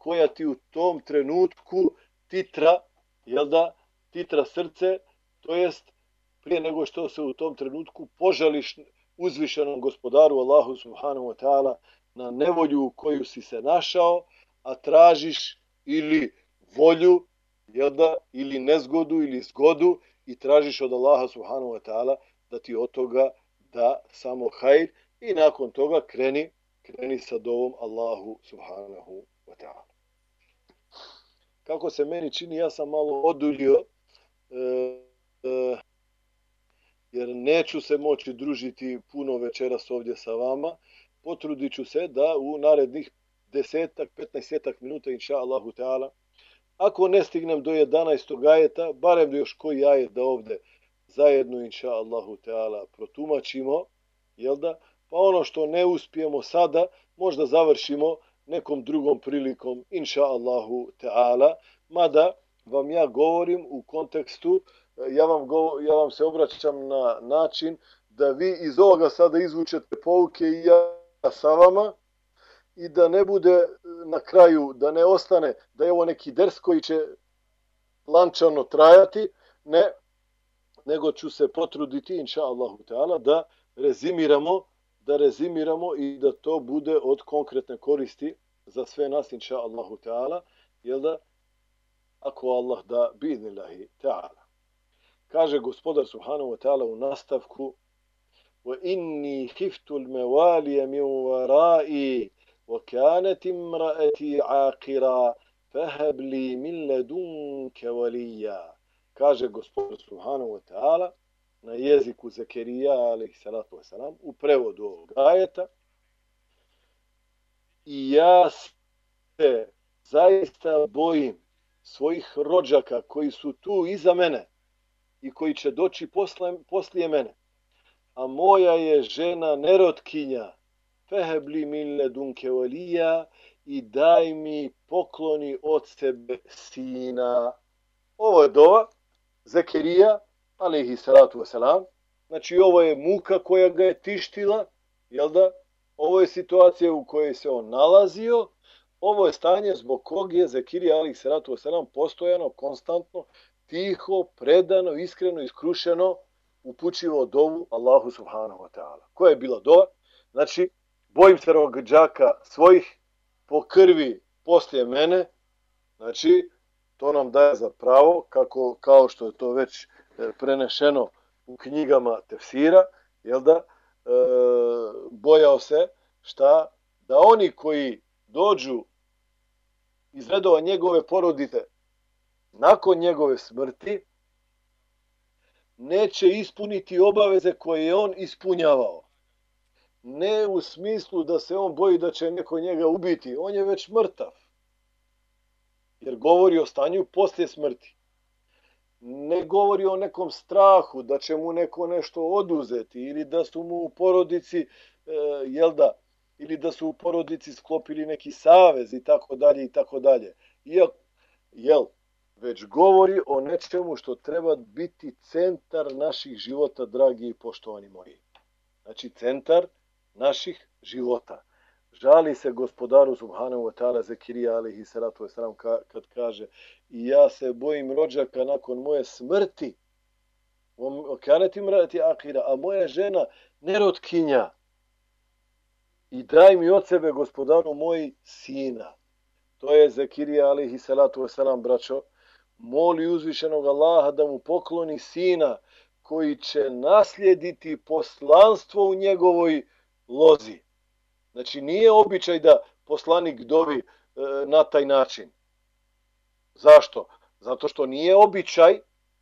koja ti u tom trenutku titra, jel da, titra srce, to jest prije nego što se u tom trenutku požališ uzvišenom gospodaru Allahu subhanahu wa ta'ala na nevolju u koju si se našao, a tražiš ili volju, jel da, ili nezgodu ili zgodu i tražiš od Allaha subhanahu wa ta'ala da ti od toga da samo hajr i nakon toga kreni, kreni sa dovom Allahu subhanahu wa ta'ala. Kako se meni čini, ja sam malo oduljio, e, e, jer neću se moći družiti puno večeras ovdje sa vama. Potrudit ću se da u narednih desetak, petnaestak minuta, inša Allahu ta'ala, ako ne stignem do jedanaestog ajeta, barem do još koji ajet da ovdje zajedno, inša Allahu ta'ala, protumačimo, jel da? Pa ono što ne uspijemo sada, možda završimo nekom drugom prilikom, inša Allahu ta'ala, mada vam ja govorim u kontekstu, ja vam, go, ja vam se obraćam na način da vi iz ovoga sada izvučete pouke i ja sa vama i da ne bude na kraju, da ne ostane, da je ovo neki ders koji će lančano trajati, ne, nego ću se potruditi, inša Allahu ta'ala, da rezimiramo, da rezimiramo i da to bude od konkretne koristi za sve nas, inša Allahu ta'ala, jel da, ako Allah da, bi'idnillahi ta'ala. Kaže gospodar subhanahu wa ta'ala u nastavku: وَإِنِّي خِفْتُ الْمَوَالِيَ مِنْ وَرَائِي وَكَانَتِ امْرَأَتِي عَاقِرًا فَهَبْ لِي مِنْ لَدُنْكَ وَلِيًّا. Kaže gospodar subhanahu wa ta'ala na jeziku Zekerija alejhi salatu vesselam u prevodu ovog ajeta: i ja se zaista bojim svojih rođaka koji su tu iza mene i koji će doći posle, poslije mene, a moja je žena nerotkinja, fehebli min ledunke walija, i daj mi pokloni od sebe sina. Ovo je dova Zekerija alejhi salatu vesselam. Znači ovo je muka koja ga je tištila, jel da? Ovo je situacija u kojoj se on nalazio. Ovo je stanje zbog kog je Zekerija alejhi salatu vesselam postojano, konstantno, tiho, predano, iskreno, iskrušeno upućivo dovu Allahu subhanahu wa ta'ala. Koja je bila dova? Znači, bojim se rođaka svojih po krvi poslije mene. Znači, to nam daje za pravo, kako, kao što je to već prenešeno u knjigama tefsira, jel da, e, bojao se šta? Da oni koji dođu iz redova njegove porodice nakon njegove smrti neće ispuniti obaveze koje je on ispunjavao. Ne u smislu da se on boji da će neko njega ubiti, on je već mrtav. Jer govori o stanju poslije smrti. Ne govori o nekom strahu da će mu neko nešto oduzeti ili da su mu u porodici, e, jel da, ili da su u porodici sklopili neki savez i tako dalje i tako dalje. Jel, jel, već govori o nečemu što treba biti centar naših života, dragi i poštovani moji. Znači, centar naših života. Žali se gospodaru subhanahu wa ta'ala Zekerija alejhi salatu vesselam kad kaže: i ja se bojim rođaka nakon moje smrti, a moja žena nerotkinja, i daj mi od sebe gospodaru moj sina. To je Zekerija alejhi salatu vesselam, braćo, moli uzvišenog Allaha da mu pokloni sina koji će naslijediti poslanstvo u njegovoj lozi. Znači, nije običaj da poslanik dovi e, na taj način. Zašto? Zato što nije običaj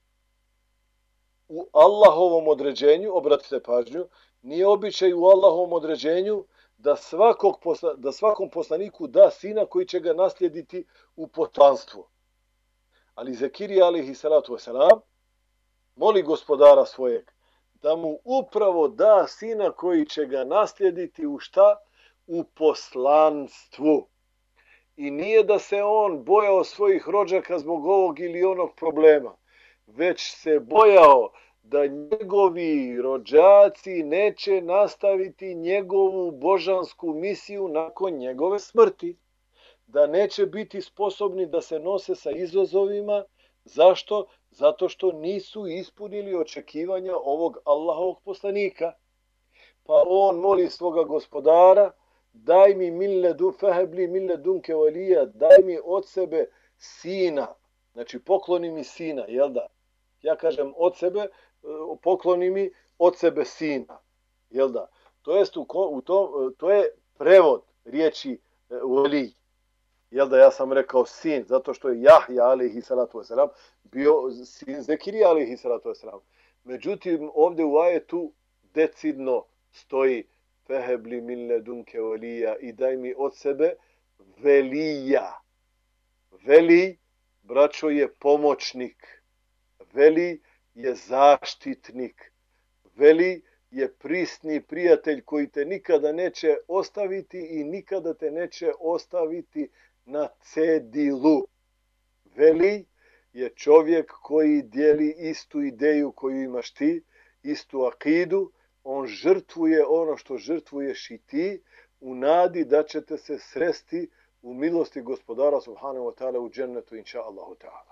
u Allahovom određenju, obratite pažnju, nije običaj u Allahovom određenju da, svakog posla, da svakom poslaniku da sina koji će ga naslijediti u poslanstvu. Ali Zekerija alejhi salatu vesselam moli gospodara svojeg da mu upravo da sina koji će ga naslijediti u šta? U poslanstvu. I nije da se on bojao svojih rođaka zbog ovog ili onog problema, već se bojao da njegovi rođaci neće nastaviti njegovu božansku misiju nakon njegove smrti. da neće biti sposobni da se nose sa izazovima. Zašto? Zato što nisu ispunili očekivanja ovog Allahovog poslanika. Pa on moli svoga gospodara, daj mi min ledun fehebli min ledunke valija, daj mi od sebe sina. Znači pokloni mi sina, jel da? Ja kažem od sebe, pokloni mi od sebe sina, jel da? To jest u, u to, to je prevod riječi vali. Jel da, ja sam rekao sin, zato što je Jahja alejhi salatu vesselam bio sin Zekirija alejhi salatu vesselam. Međutim, ovdje u ajetu decidno stoji fehebli min ledunke velija i daj mi od sebe velija. Veli, braćo, je pomoćnik. Veli je zaštitnik. Veli je prisni prijatelj koji te nikada neće ostaviti i nikada te neće ostaviti na cedilu. Veli je čovjek koji dijeli istu ideju koju imaš ti, istu akidu. On žrtvuje ono što žrtvuješ i ti u nadi da ćete se sresti u milosti gospodara subhanahu wa ta'ala u džennetu inša Allahu ta'ala.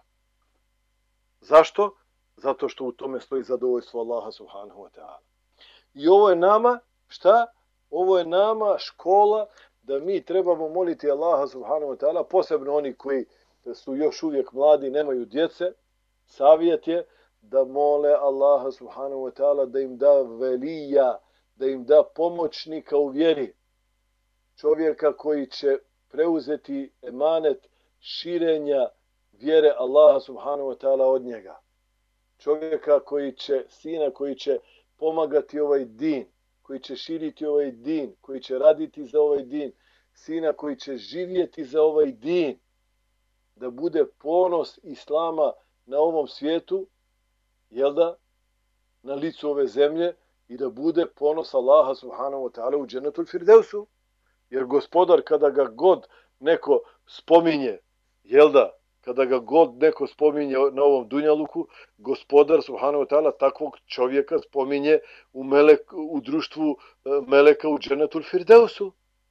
Zašto? Zato što u tome stoji zadovoljstvo Allaha subhanahu wa ta'ala. I ovo je nama, šta? Ovo je nama škola da mi trebamo moliti Allaha subhanahu wa ta'ala, posebno oni koji su još uvijek mladi, nemaju djece. Savjet je da mole Allaha subhanahu wa ta'ala da im da velija, da im da pomoćnika u vjeri. Čovjeka koji će preuzeti emanet širenja vjere Allaha subhanahu wa ta'ala od njega. Čovjeka koji će, sina koji će pomagati ovaj din, koji će širiti ovaj din, koji će raditi za ovaj din, sina koji će živjeti za ovaj din, da bude ponos Islama na ovom svijetu, jel da, na licu ove zemlje, i da bude ponos Allaha subhanahu wa ta'ala u džennetul firdevsu. Jer gospodar kada ga god neko spominje, jel da, kada ga god neko spominje na ovom dunjaluku, gospodar subhanahu wa ta'ala takvog čovjeka spominje u, melek, u društvu meleka u džennetul firdevsu.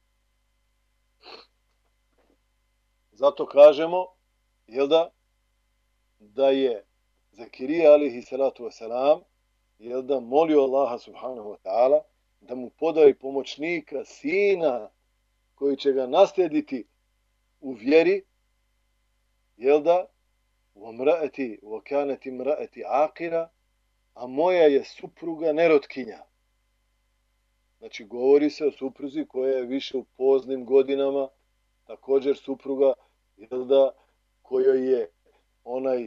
Zato kažemo, jel da, da je Zekirija alejhi salatu vesselam, jel da, molio Allaha subhanahu wa ta'ala da mu podari pomoćnika, sina koji će ga naslijediti u vjeri, jel da, وَمْرَأَتِ وَكَانَتِ مْرَأَتِ عَاقِرَ, a moja je supruga nerotkinja. Znači, govori se o supruzi koja je više u poznim godinama, također supruga, jel da, kojoj je onaj e,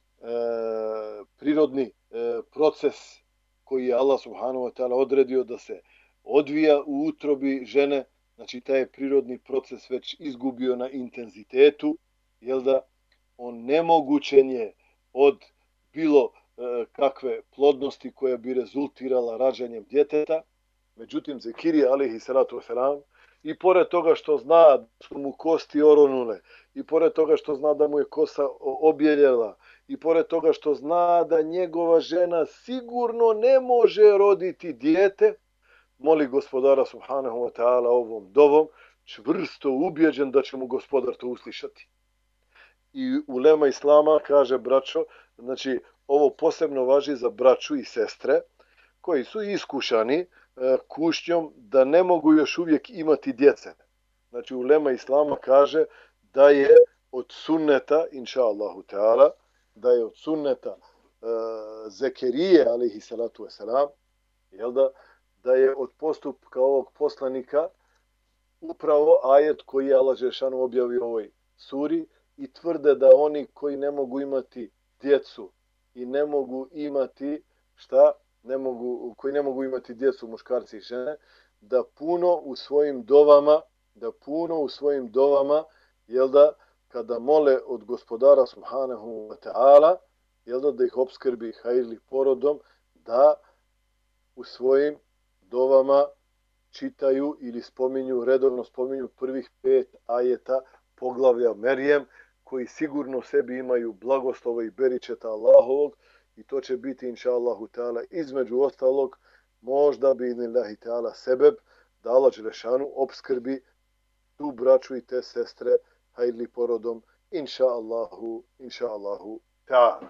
prirodni e, proces koji je Allah subhanahu wa ta'ala odredio da se odvija u utrobi žene, znači taj je prirodni proces već izgubio na intenzitetu, jel da, on nemogućen je od bilo e, kakve plodnosti koja bi rezultirala rađanjem djeteta. Međutim, Zekirija alejhi salatu vesselam, i pored toga što zna da su mu kosti oronule, i pored toga što zna da mu je kosa objeljela, i pored toga što zna da njegova žena sigurno ne može roditi dijete, moli gospodara subhanahu wa ta'ala ovom dovom, čvrsto ubjeđen da će mu gospodar to uslišati. I ulema Islama kaže, braćo, znači ovo posebno važi za braću i sestre koji su iskušani e, kušnjom da ne mogu još uvijek imati djece. Znači ulema Islama kaže da je od sunneta, inša Allahu ta'ala, da je od sunneta e, Zekirije alejhi salatu vesselam, jel da, da je od postupka ovog poslanika upravo ajet koji je Allah dželešanu objavio u ovoj suri, i tvrde da oni koji ne mogu imati djecu i ne mogu imati šta, ne mogu, koji ne mogu imati djecu, muškarci i žene, da puno u svojim dovama, da puno u svojim dovama, jel da, kada mole od gospodara subhanahu wa ta'ala, jel da, da ih opskrbi hajrli porodom, da u svojim dovama čitaju ili spominju, redovno spominju prvih pet ajeta poglavlja Merijem, koji sigurno u sebi imaju blagoslova i beričeta Allahovog, i to će biti inša Allahu ta'ala između ostalog možda bi idnillahi ta'ala sebeb da Allah dželešanu opskrbi tu braću i te sestre, hajrli porodom, inša Allahu, inša Allahu ta'ala.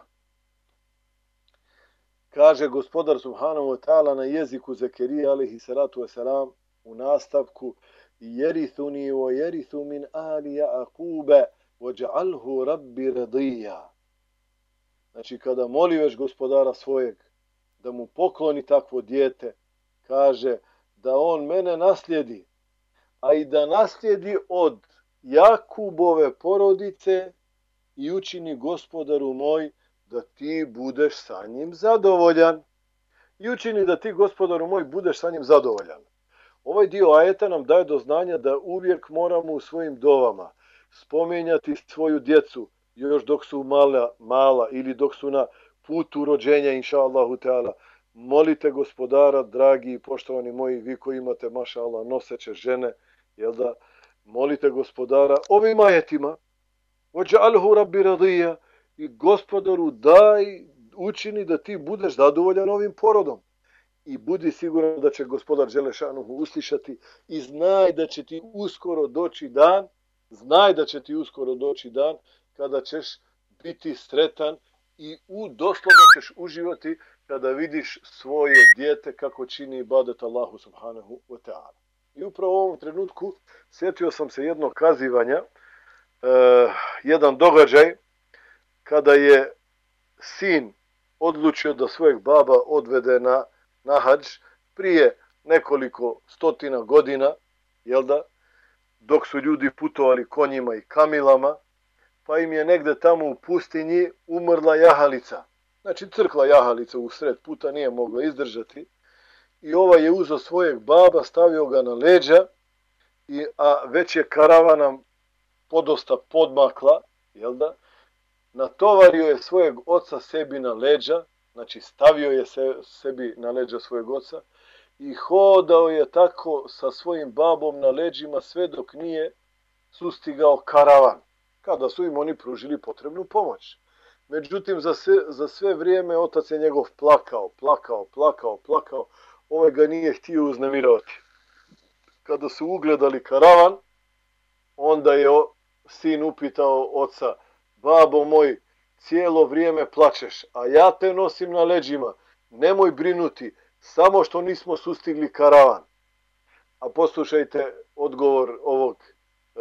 Kaže gospodar subhanahu wa ta'ala na jeziku Zekerija alaihi salatu wasalam u nastavku: Jerithuni wa jerithu min ali Ja'akube waj'alhu rabbi radija. Znači, kada moliveš gospodara svojeg da mu pokloni takvo dijete, kaže da on mene naslijedi, a i da naslijedi od Jakubove porodice i učini gospodaru moj da ti budeš sa njim zadovoljan. I učini da ti, gospodaru moj, budeš sa njim zadovoljan. Ovaj dio ajeta nam daje do znanja da uvijek moramo u svojim dovama spominjati svoju djecu još dok su mala, mala ili dok su na putu rođenja, inša Allahu Teala. Molite gospodara, dragi i poštovani moji, vi koji imate, maša Allah, noseće žene, jel da, molite gospodara ovim ajetima: Ođa'alhu rabbi radija, i gospodaru daj, učini da ti budeš zadovoljan ovim porodom. I budi siguran da će gospodar Đelešanuhu uslišati i znaj da će ti uskoro doći dan, znaj da će ti uskoro doći dan kada ćeš biti sretan i u doslovno ćeš uživati kada vidiš svoje dijete kako čini ibadet Allahu subhanahu wa ta'ala. I upravo u ovom trenutku sjetio sam se jednog kazivanja, uh, jedan događaj kada je sin odlučio da svojeg baba odvede na, na hadž prije nekoliko stotina godina, jel da, dok su ljudi putovali konjima i kamilama, pa im je negde tamo u pustinji umrla jahalica. Znači crkla jahalica u sred puta, nije mogla izdržati. I ovaj je uzeo svojeg baba, stavio ga na leđa, i, a već je karavana podosta podmakla, jel da? Natovario je svojeg oca sebi na leđa, znači stavio je se, sebi na leđa svojeg oca i hodao je tako sa svojim babom na leđima sve dok nije sustigao karavan, kada su im oni pružili potrebnu pomoć. Međutim, za sve, za sve vrijeme otac je njegov plakao, plakao, plakao, plakao, ovaj ga nije htio uznemiravati. Kada su ugledali karavan, onda je sin upitao oca: babo moj, cijelo vrijeme plačeš, a ja te nosim na leđima, nemoj brinuti, samo što nismo sustigli karavan. A poslušajte odgovor ovog e,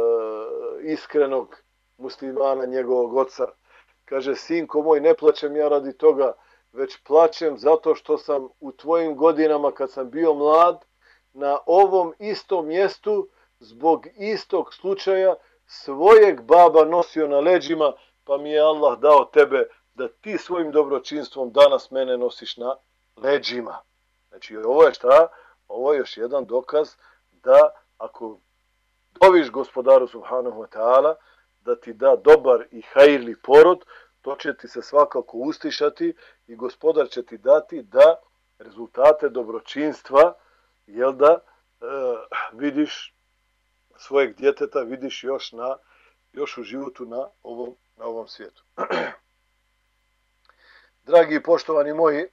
iskrenog muslimana, njegovog oca. Kaže: sinko moj, ne plačem ja radi toga, već plačem zato što sam u tvojim godinama, kad sam bio mlad, na ovom istom mjestu zbog istog slučaja svojeg baba nosio na leđima, pa mi je Allah dao tebe da ti svojim dobročinstvom danas mene nosiš na leđima. Znači, ovo je šta? Ovo je još jedan dokaz da ako doviš gospodaru subhanahu wa ta'ala da ti da dobar i hajirli porod, to će ti se svakako uslišati i gospodar će ti dati da rezultate dobročinstva, jel da, e, vidiš svojeg djeteta, vidiš još, na, još u životu na ovom, na ovom svijetu. Dragi i poštovani moji,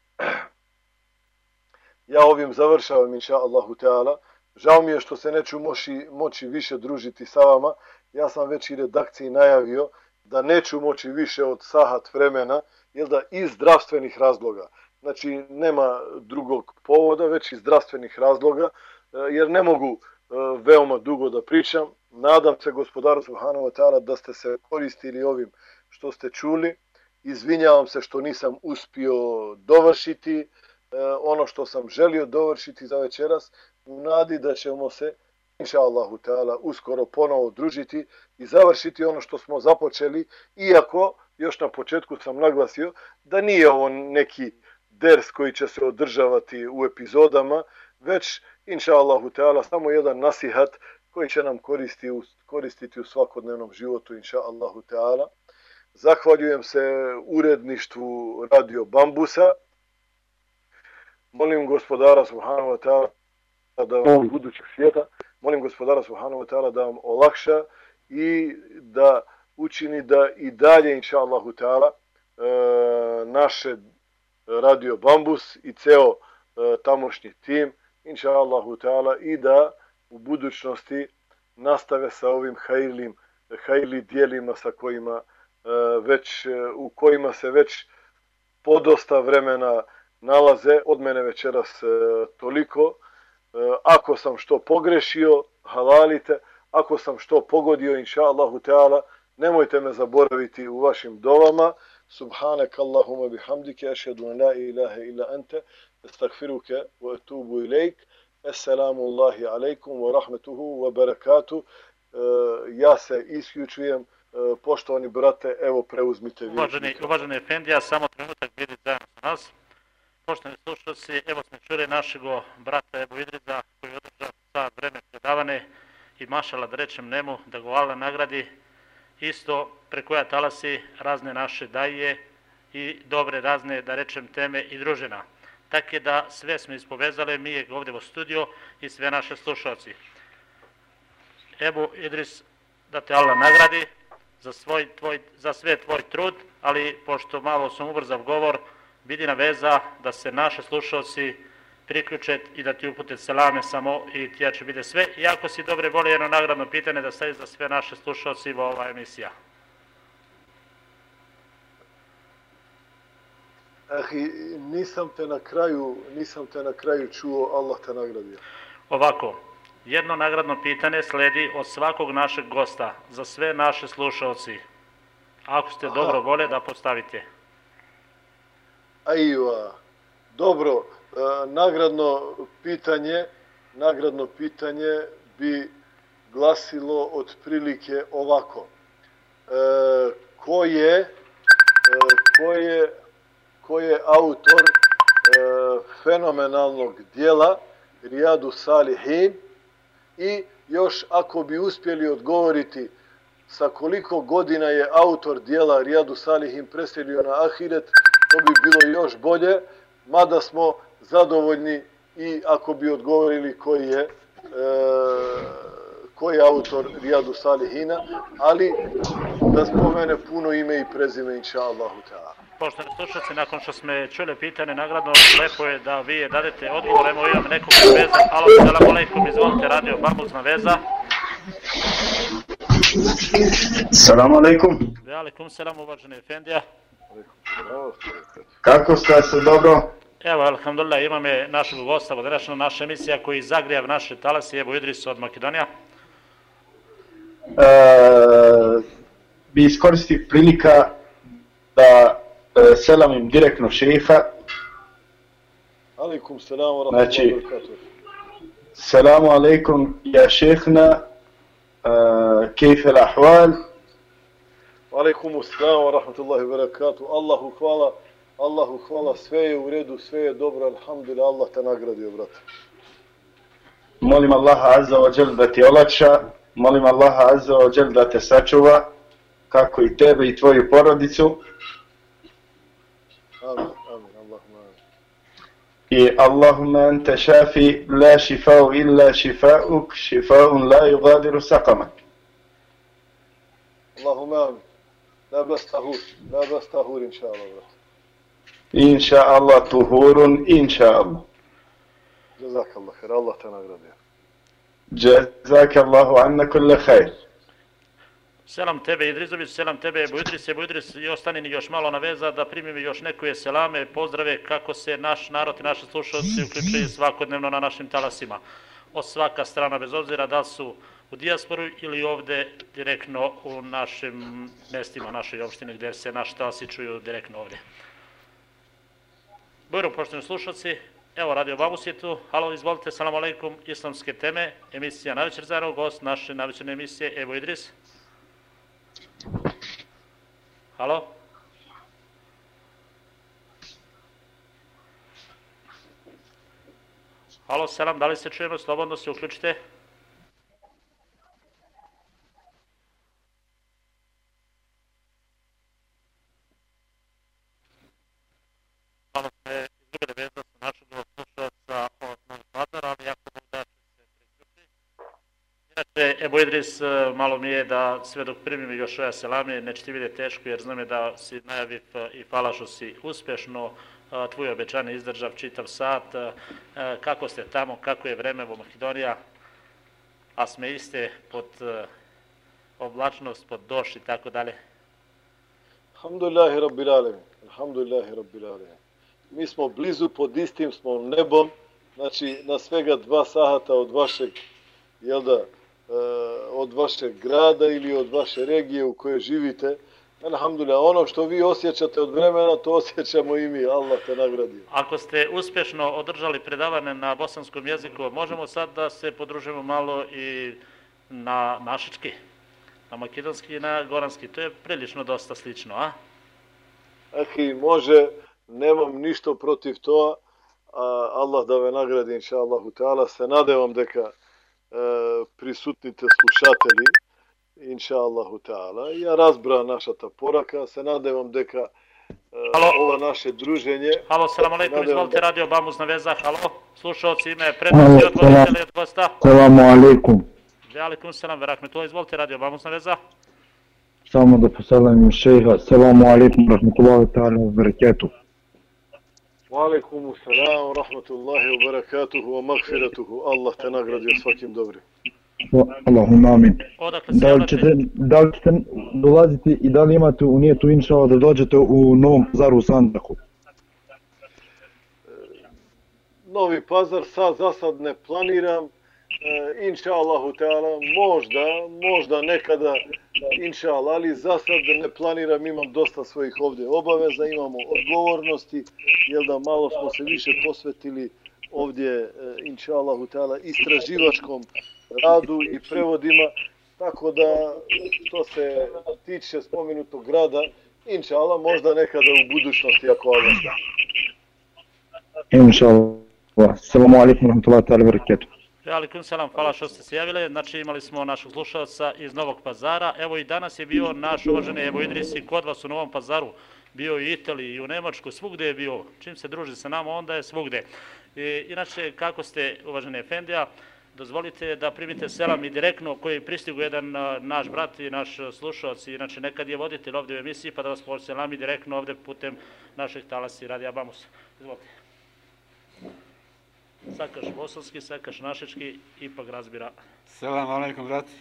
ja ovim završavam, inša Allahu Teala. Žao mi je što se neću moći, moći više družiti sa vama. Ja sam već i redakciji najavio da neću moći više od sahat vremena, jer da iz zdravstvenih razloga. Znači, nema drugog povoda, već iz zdravstvenih razloga, jer ne mogu veoma dugo da pričam. Nadam se gospodaru subhanahu wa ta'ala da ste se koristili ovim što ste čuli. Izvinjavam se što nisam uspio dovršiti ono što sam želio dovršiti za večeras, u nadi da ćemo se, inša Allahu ta'ala, uskoro ponovo družiti i završiti ono što smo započeli, iako još na početku sam naglasio da nije ovo neki ders koji će se održavati u epizodama, već, inša Allahu ta'ala, samo jedan nasihat koji će nam koristiti u, koristiti u svakodnevnom životu, inša Allahu ta'ala. Zahvaljujem se uredništvu Radio Bambusa. Molim gospodara subhanahu wa ta'ala da vam budućeg svijeta, molim gospodara subhanahu wa ta'ala da vam olakša i da učini da i dalje, inša Allahu ta'ala, naše Radio Bambus i ceo tamošnji tim, inša Allahu ta'ala, i da u budućnosti nastave sa ovim hajirlim hajli dijelima sa kojima već, u kojima se već podosta vremena nalaze. Od mene večeras toliko. Ako sam što pogrešio, halalite. Ako sam što pogodio, inša Allahu Teala, nemojte me zaboraviti u vašim dovama. Subhanak Allahumma bihamdike, ašhedu an la ilaha illa ante, astagfiruke wa etubu ilajk. Assalamu Allahi alaikum wa rahmetuhu wa barakatuh. Ja se isključujem. Poštovani brate, evo preuzmite vi. Uvaženi, uvaženi Efendija, samo trenutak bili zajedno sa nas. Poštovani slušalci, evo smo čuli našeg brata Ebu Idriza koji održa sad vreme predavane i mašala da rečem njemu da go Allah nagradi isto preko ja talasi razne naše daje i dobre razne da rečem teme i družina. Tako da sve smo ispovezali mi je ovdje u studio i sve naše slušalci. Ebu Idris, da te Allah nagradi za, svoj, tvoj, za sve tvoj trud, ali pošto malo sam ubrzao govor, vidina veza da se naše slušalci priključe i da ti upute selame samo i ti ja će biti sve. Iako si dobre voli jedno nagradno pitanje da stavi za sve naše slušalci u ova emisija. Ahi, nisam te na kraju, nisam te na kraju čuo, Allah te nagradio. Ovako, jedno nagradno pitanje sledi od svakog našeg gosta za sve naše slušalci. Ako ste Aha. dobro vole da postavite. Ajva, dobro, e, nagradno pitanje, nagradno pitanje bi glasilo otprilike ovako. E, ko je, e, ko je, ko je autor e, fenomenalnog dijela Rijadu Salihin i još ako bi uspjeli odgovoriti sa koliko godina je autor dijela Rijadu Salihin preselio na ahiret, to bi bilo još bolje, mada smo zadovoljni i ako bi odgovorili koji je, e, koji je autor Rijadu Salihina, ali da spomene puno ime i prezime, inša Allahu ta'ala. Poštovani slušalci, nakon što smo čuli pitanje nagradno, lepo je da vi je dadete odgovor. Evo imam nekog veza. Alo, salamu alaikum, izvolite, radio Bambuzna veza. Salamu alaikum. Ve alaikum selam, uvaženi Efendija. Kako ste se dobro? Evo, alhamdulillah, imam je našeg gosta, vodenačna naša emisija koji zagrijav naše talasi, Ebu Idris od Makedonija. E, bi iskoristio prilika da e, selamim direktno šeha. Alaikum selam wa rahmatullahi wa barakatuh. Selamu alaikum ja šehna, e, kejfe l'ahval? Alaikum selam wa rahmatullahi wa barakatuh. Allahu hvala, Allahu hvala, sve je u redu, sve je dobro, alhamdulillah, Allah te nagradio, brate. Molim Allaha azza wa jal da ti olakša, molim Allaha azza wa jal da te sačuva, kako i tebe i tvoju porodicu. Amin, amin, Allahumma amin. I Allahumma anta šafi, la šifau illa šifauk, šifaun la yugadiru saqamak. Allahumma amin. La bas tahur, la bas tahur, inša Allah, brate. Inša Allah tuhurun, inša Allah. Jazakallah khair, Allah te nagradio. Jazakallahu anna kulle khair. Selam tebe Idrizović, selam tebe Ebu Idris, Ebu Idris i ostani ni još malo na veza da primim još nekoje selame, pozdrave kako se naš narod i naši slušalci uključuju svakodnevno na našim talasima. Od svaka strana, bez obzira da su u dijasporu ili ovdje direktno u našim mestima, našoj opštini gdje se naši talasi čuju direktno ovdje. Bujro, poštovani slušalci, evo Radio Babus je tu. Halo, izvolite, salamu alaikum, islamske teme, emisija Navečer Zaro, gost naše navečerne emisije, Ebu Idris. Halo? Halo, selam, da li se čujemo? Slobodno se uključite. Halo, se izgubili veza sa našeg slušalca od Novog Pazara, ali jako mogu da će se priključiti. Inače, Ebu Idris, malo mi je da sve dok primim još ove selame, neće ti vidjeti teško jer znam je da si najaviv i falašu si uspješno, tvoj obećani izdržav čitav sat, kako ste tamo, kako je vreme u Makedonija, a sme iste pod oblačnost pod doš i tako dalje? Alhamdulillahi rabbil alamin. Alhamdulillahi rabbil alamin. Mi smo blizu, pod istim smo nebom, znači na svega dva sahata od vašeg, jel da, od vašeg grada ili od vaše regije u kojoj živite. Alhamdulillah, ono što vi osjećate od vremena, to osjećamo i mi. Allah te nagradio. Ako ste uspješno održali predavanje na bosanskom jeziku, možemo sad da se podružimo malo i na našički, na makedonski i na goranski. To je prilično dosta slično, a? Aki, može, nemam ništa protiv toga. Allah da me nagradi, inša Allahu ta'ala. Se nadevam deka e, prisutnite slušatelji, inša Allahu ta'ala. Ja razbra naša ta poraka, se nadevam deka e, ovo naše druženje. Halo, selam alaikum, izvolite da... radio Bamuz na vezah. Halo, slušalci, ime prednosti od voditelja i od gosta. Selamu alaikum. Alaikum selam, verakmetullah, izvolite radio Bamuz na vezah. Samo da poselam šejha. Selamu alaikum, rahmetullahi ta'ala, wa barakatuh. Wa alaikumu salam, rahmetullahi wa barakatuhu, wa magfiratuhu. Allah te nagradio svakim dobrim. Allahumma amin. Da li, ćete, da li ćete dolaziti i da li imate u nijetu inša Allah da dođete u Novom Pazaru u Sandaku? Novi Pazar sad za sad ne planiram. E, inša Allahu ta'ala, možda, možda nekada, inša Allah, ali za sad ne planiram, imam dosta svojih ovdje obaveza, imamo odgovornosti, jer da malo smo se više posvetili ovdje, e, inša Allahu ta'ala, istraživačkom radu i prevodima, tako da što se tiče spomenutog grada, inša Allah, možda nekada u budućnosti, ako Allah da. Inša Allah. Assalamu alaikum warahmatullahi ta'ala barakatuh. Alaikum salam, hvala što ste se javili. Znači imali smo našeg slušalca iz Novog Pazara. Evo i danas je bio naš uvaženi Evo Idrisi kod vas u Novom Pazaru. Bio i u Italiji i u Nemačkoj, svugde je bio. Čim se druži sa nama, onda je svugde. I, inače, kako ste, uvaženi Efendija, dozvolite da primite selam i direktno koji pristigu jedan naš brat i naš slušalac. Inače, nekad je voditelj ovdje u emisiji, pa da vas poselam i direktno ovdje putem naših talasi Radija Bamus. Izvolite. Sakaš bosanski, sakaš našički, ipak razbira. Selam alaikum, brati.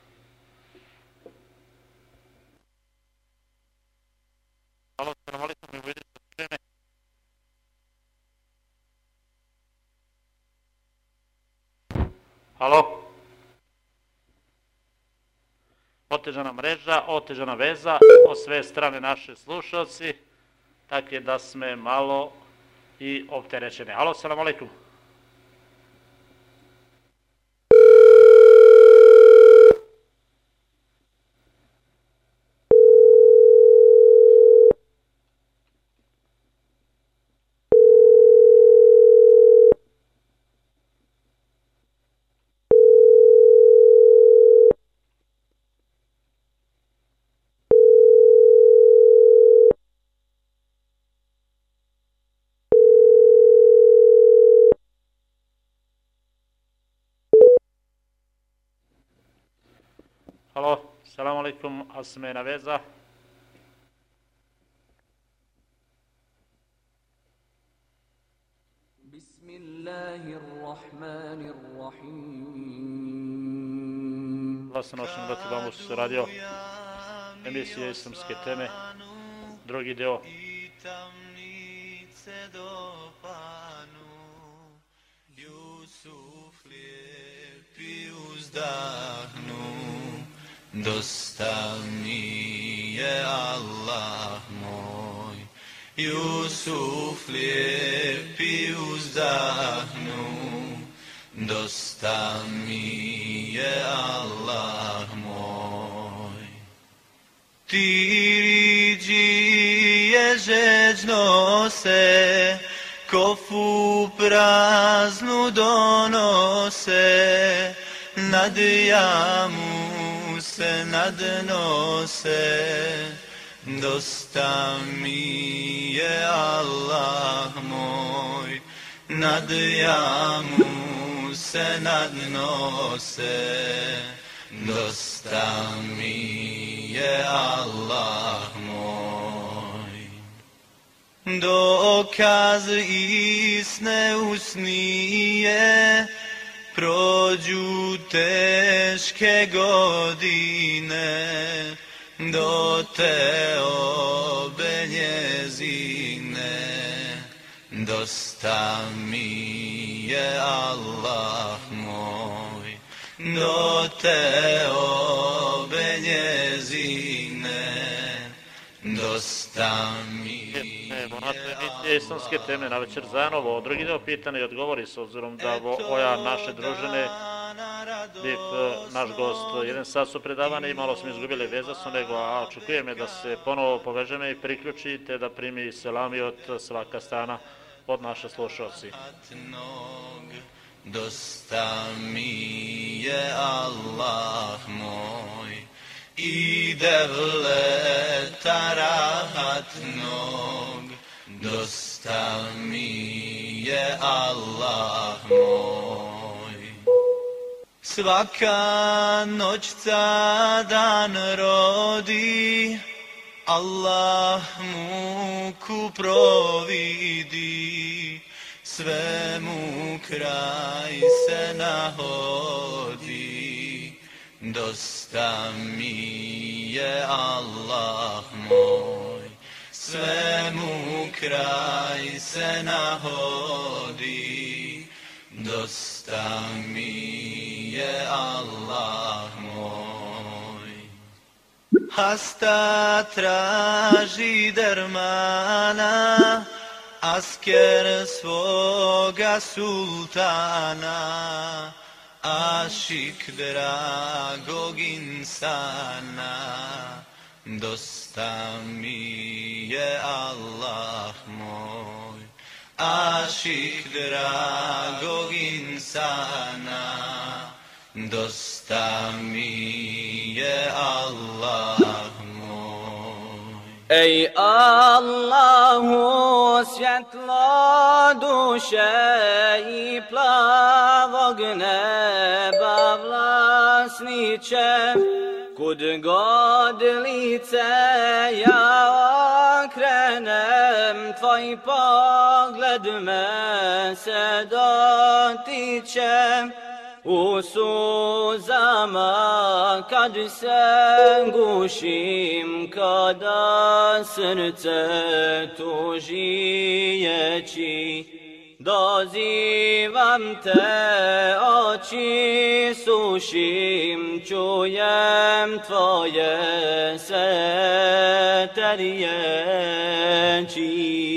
Halo, selam alaikum, mi vidite sa vreme. Halo? Otežana mreža, otežana veza, o sve strane naše slušalci, tako je da sme malo i opterećene. Halo, selam alaikum. Halo, selam alaikum, Asme na veza. Glasnošen brati Bamus radio, emisija islamske teme, drugi deo. Jusuf lijepi uzdahnu, dosta mi je Allah moj. Jusuf lijepi uzdahnu, dosta mi je Allah moj. Tiriđije žeđno se, kofu praznu donose, nad jamu se nadnose, dosta mi je Allah moj. Nad jamu se nadnose, dosta mi je Allah moj. Dokaz isne usnije, prođu te teške godine, do te obe njezine. Dosta mi je Allah moj, do te obe njezine. Dosta mi je Allah moj. Islamske teme na večer Zanovo. Drugi deo pitanja i odgovori, s obzirom da oja naše družine, bih naš gost, jedan sat su predavane i malo smo izgubili veza s nego, a očekujeme da se ponovo povežeme i priključite da primi selami od svaka strana od naše slušalci. Dosta mi je Allah moj i devleta rahatnog. Dosta mi je Allah moj. Svaka noć ca dan rodi, Allah muku providi, sve mu kraj se nahodi. Dosta mi je Allah moj, sve mu kraj se nahodi. Dosta mi je Allah moj. Hasta traži dermana, asker svoga sultana, ašik dragog insana. Dosta mi je Allah moj, ašik dragog insana. Dosta mi je Allah moj. Ej Allahu, svjetlo duše i plavog neba vlasniče, kud god lice ja okrenem, tvoj pogled me se dotiče. U suzama kad se gušim, kada srce tužijeći, dozivam te, oči sušim, čujem tvoje svete riječi.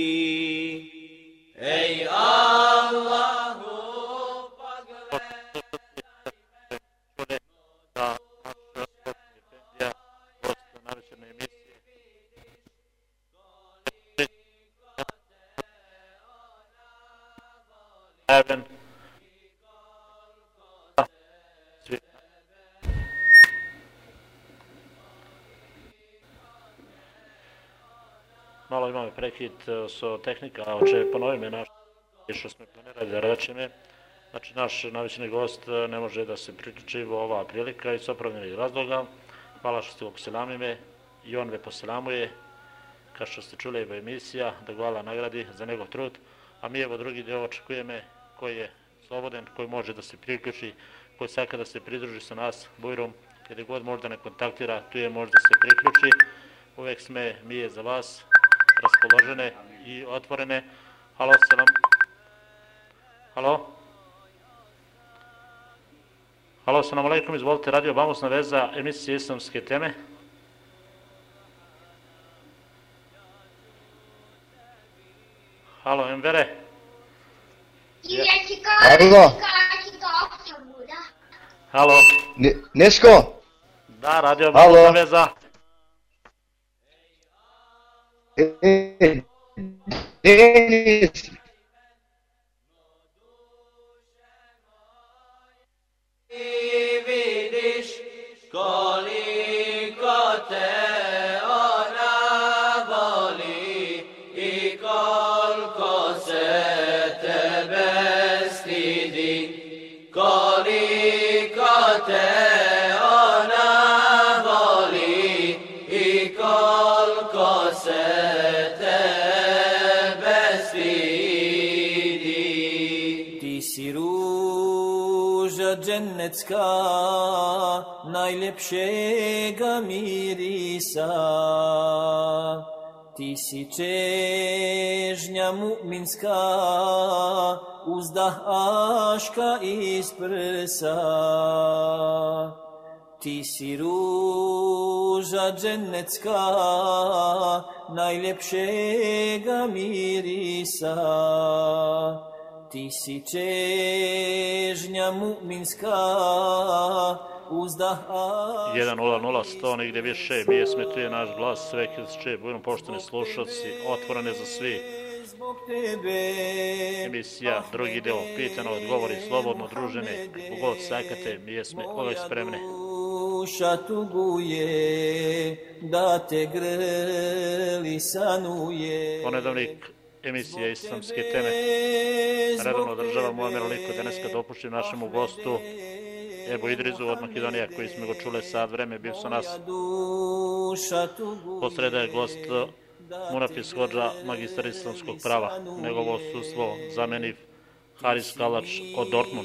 Ej Allahu, Heaven. Malo imamo prekid so tehnika, a oče ponovime naš što smo planirali da rečeme. Znači, naš navični gost ne može da se priključi u ova prilika iz opravljenih razloga. Hvala što ste go poselamime i on ve poselamuje, kao što ste čuli u emisija, da ga Allah nagradi za njegov trud. A mi evo drugi deo očekujeme koji je slobodan, koji može da se priključi, koji saka da se pridruži sa nas bujrom, kada god možda ne kontaktira, tu je možda se priključi. Uvek sme mi je za vas raspoložene i otvorene. Halo, selam. Halo? Halo, selam alaikum, izvolite, radio Bamosna veza, emisije islamske teme. Halo, Envere. Halo. Halo. Neško? Da, radio Bamosna veza. Denis. Vidiš koliko te ona voli i koliko se tebe stidi, koliko te ona voli i koliko se tebe stidi. Ti si ruža džennetska, najljepšega mirisa. Ti si čežnja mu'minska, uzdah aška iz prsa. Ti si ruža džennetska, najljepšega mirisa. Ti si čežnja mu'minska, uzdah aška. jedan nula nula sto, nigde više, pjesme, tu je naš glas, sve kje budemo pošteni slušalci, otvorene za svi. Emisija, drugi deo, pitano, odgovori, slobodno, družene, kako god sakate, pjesme, uvek spremne. Duša tuguje, da te grli sanuje. Ponedavnik emisije islamske teme. Redovno održavamo Muamer Aliko, danas kad opuštim našemu gostu Ebu Idrizu od Makedonija, koji smo go čule sad vreme, bio sa nas. Posreda je gost Munafis Hodža, magistar islamskog prava. Njegovo odsustvo zameni Haris Kalač od Dortmund.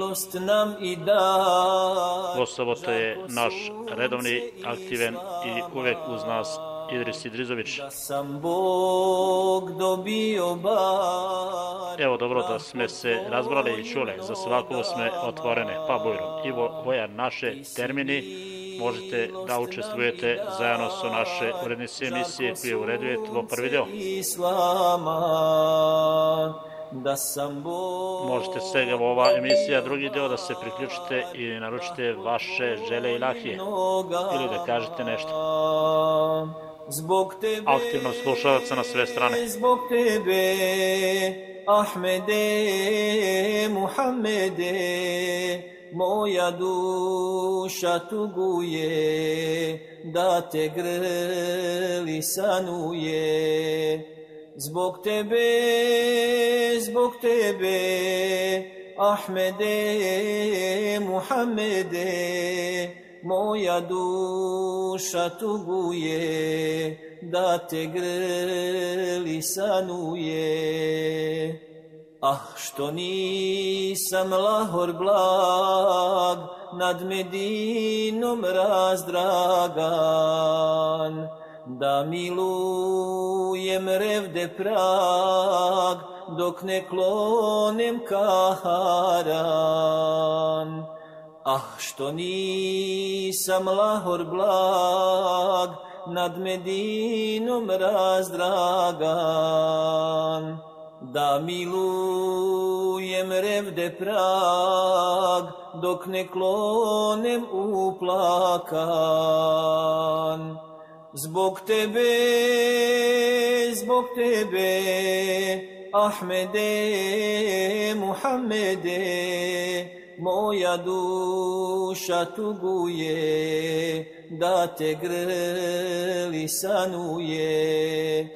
Gostovo to je naš redovni, aktiven i uvek uz nas Idris Idrizović. Evo dobro da sme se razbrali i čule, za svako sme otvorene, pa bujrom. I ovo je naše termini, možete da učestvujete zajedno sa naše urednice emisije koje uredujete ovo prvi deo. Možete svega ova emisija, drugi deo, da se priključite i naručite vaše želje i lahije ili da kažete nešto. Aktivno slušalaca na sve strane. Zbog tebe, Ahmede, Muhammede, moja duša tuguje, da te grli sanuje. Zbog tebe, zbog tebe, Ahmede, Muhammede, moja duša tuguje, da te grli sanuje. Ah, što nisam lahor blag, nad Medinom razdragan, da milujem revde prag, dok ne klonem kaharan. Ah, što nisam lahor blag, nad Medinom razdragan, da milujem revde prag, dok ne klonem uplakan. Zbog tebe, zbog tebe, Ahmede, Muhammede, moja duša tuguje, da te grli sanuje.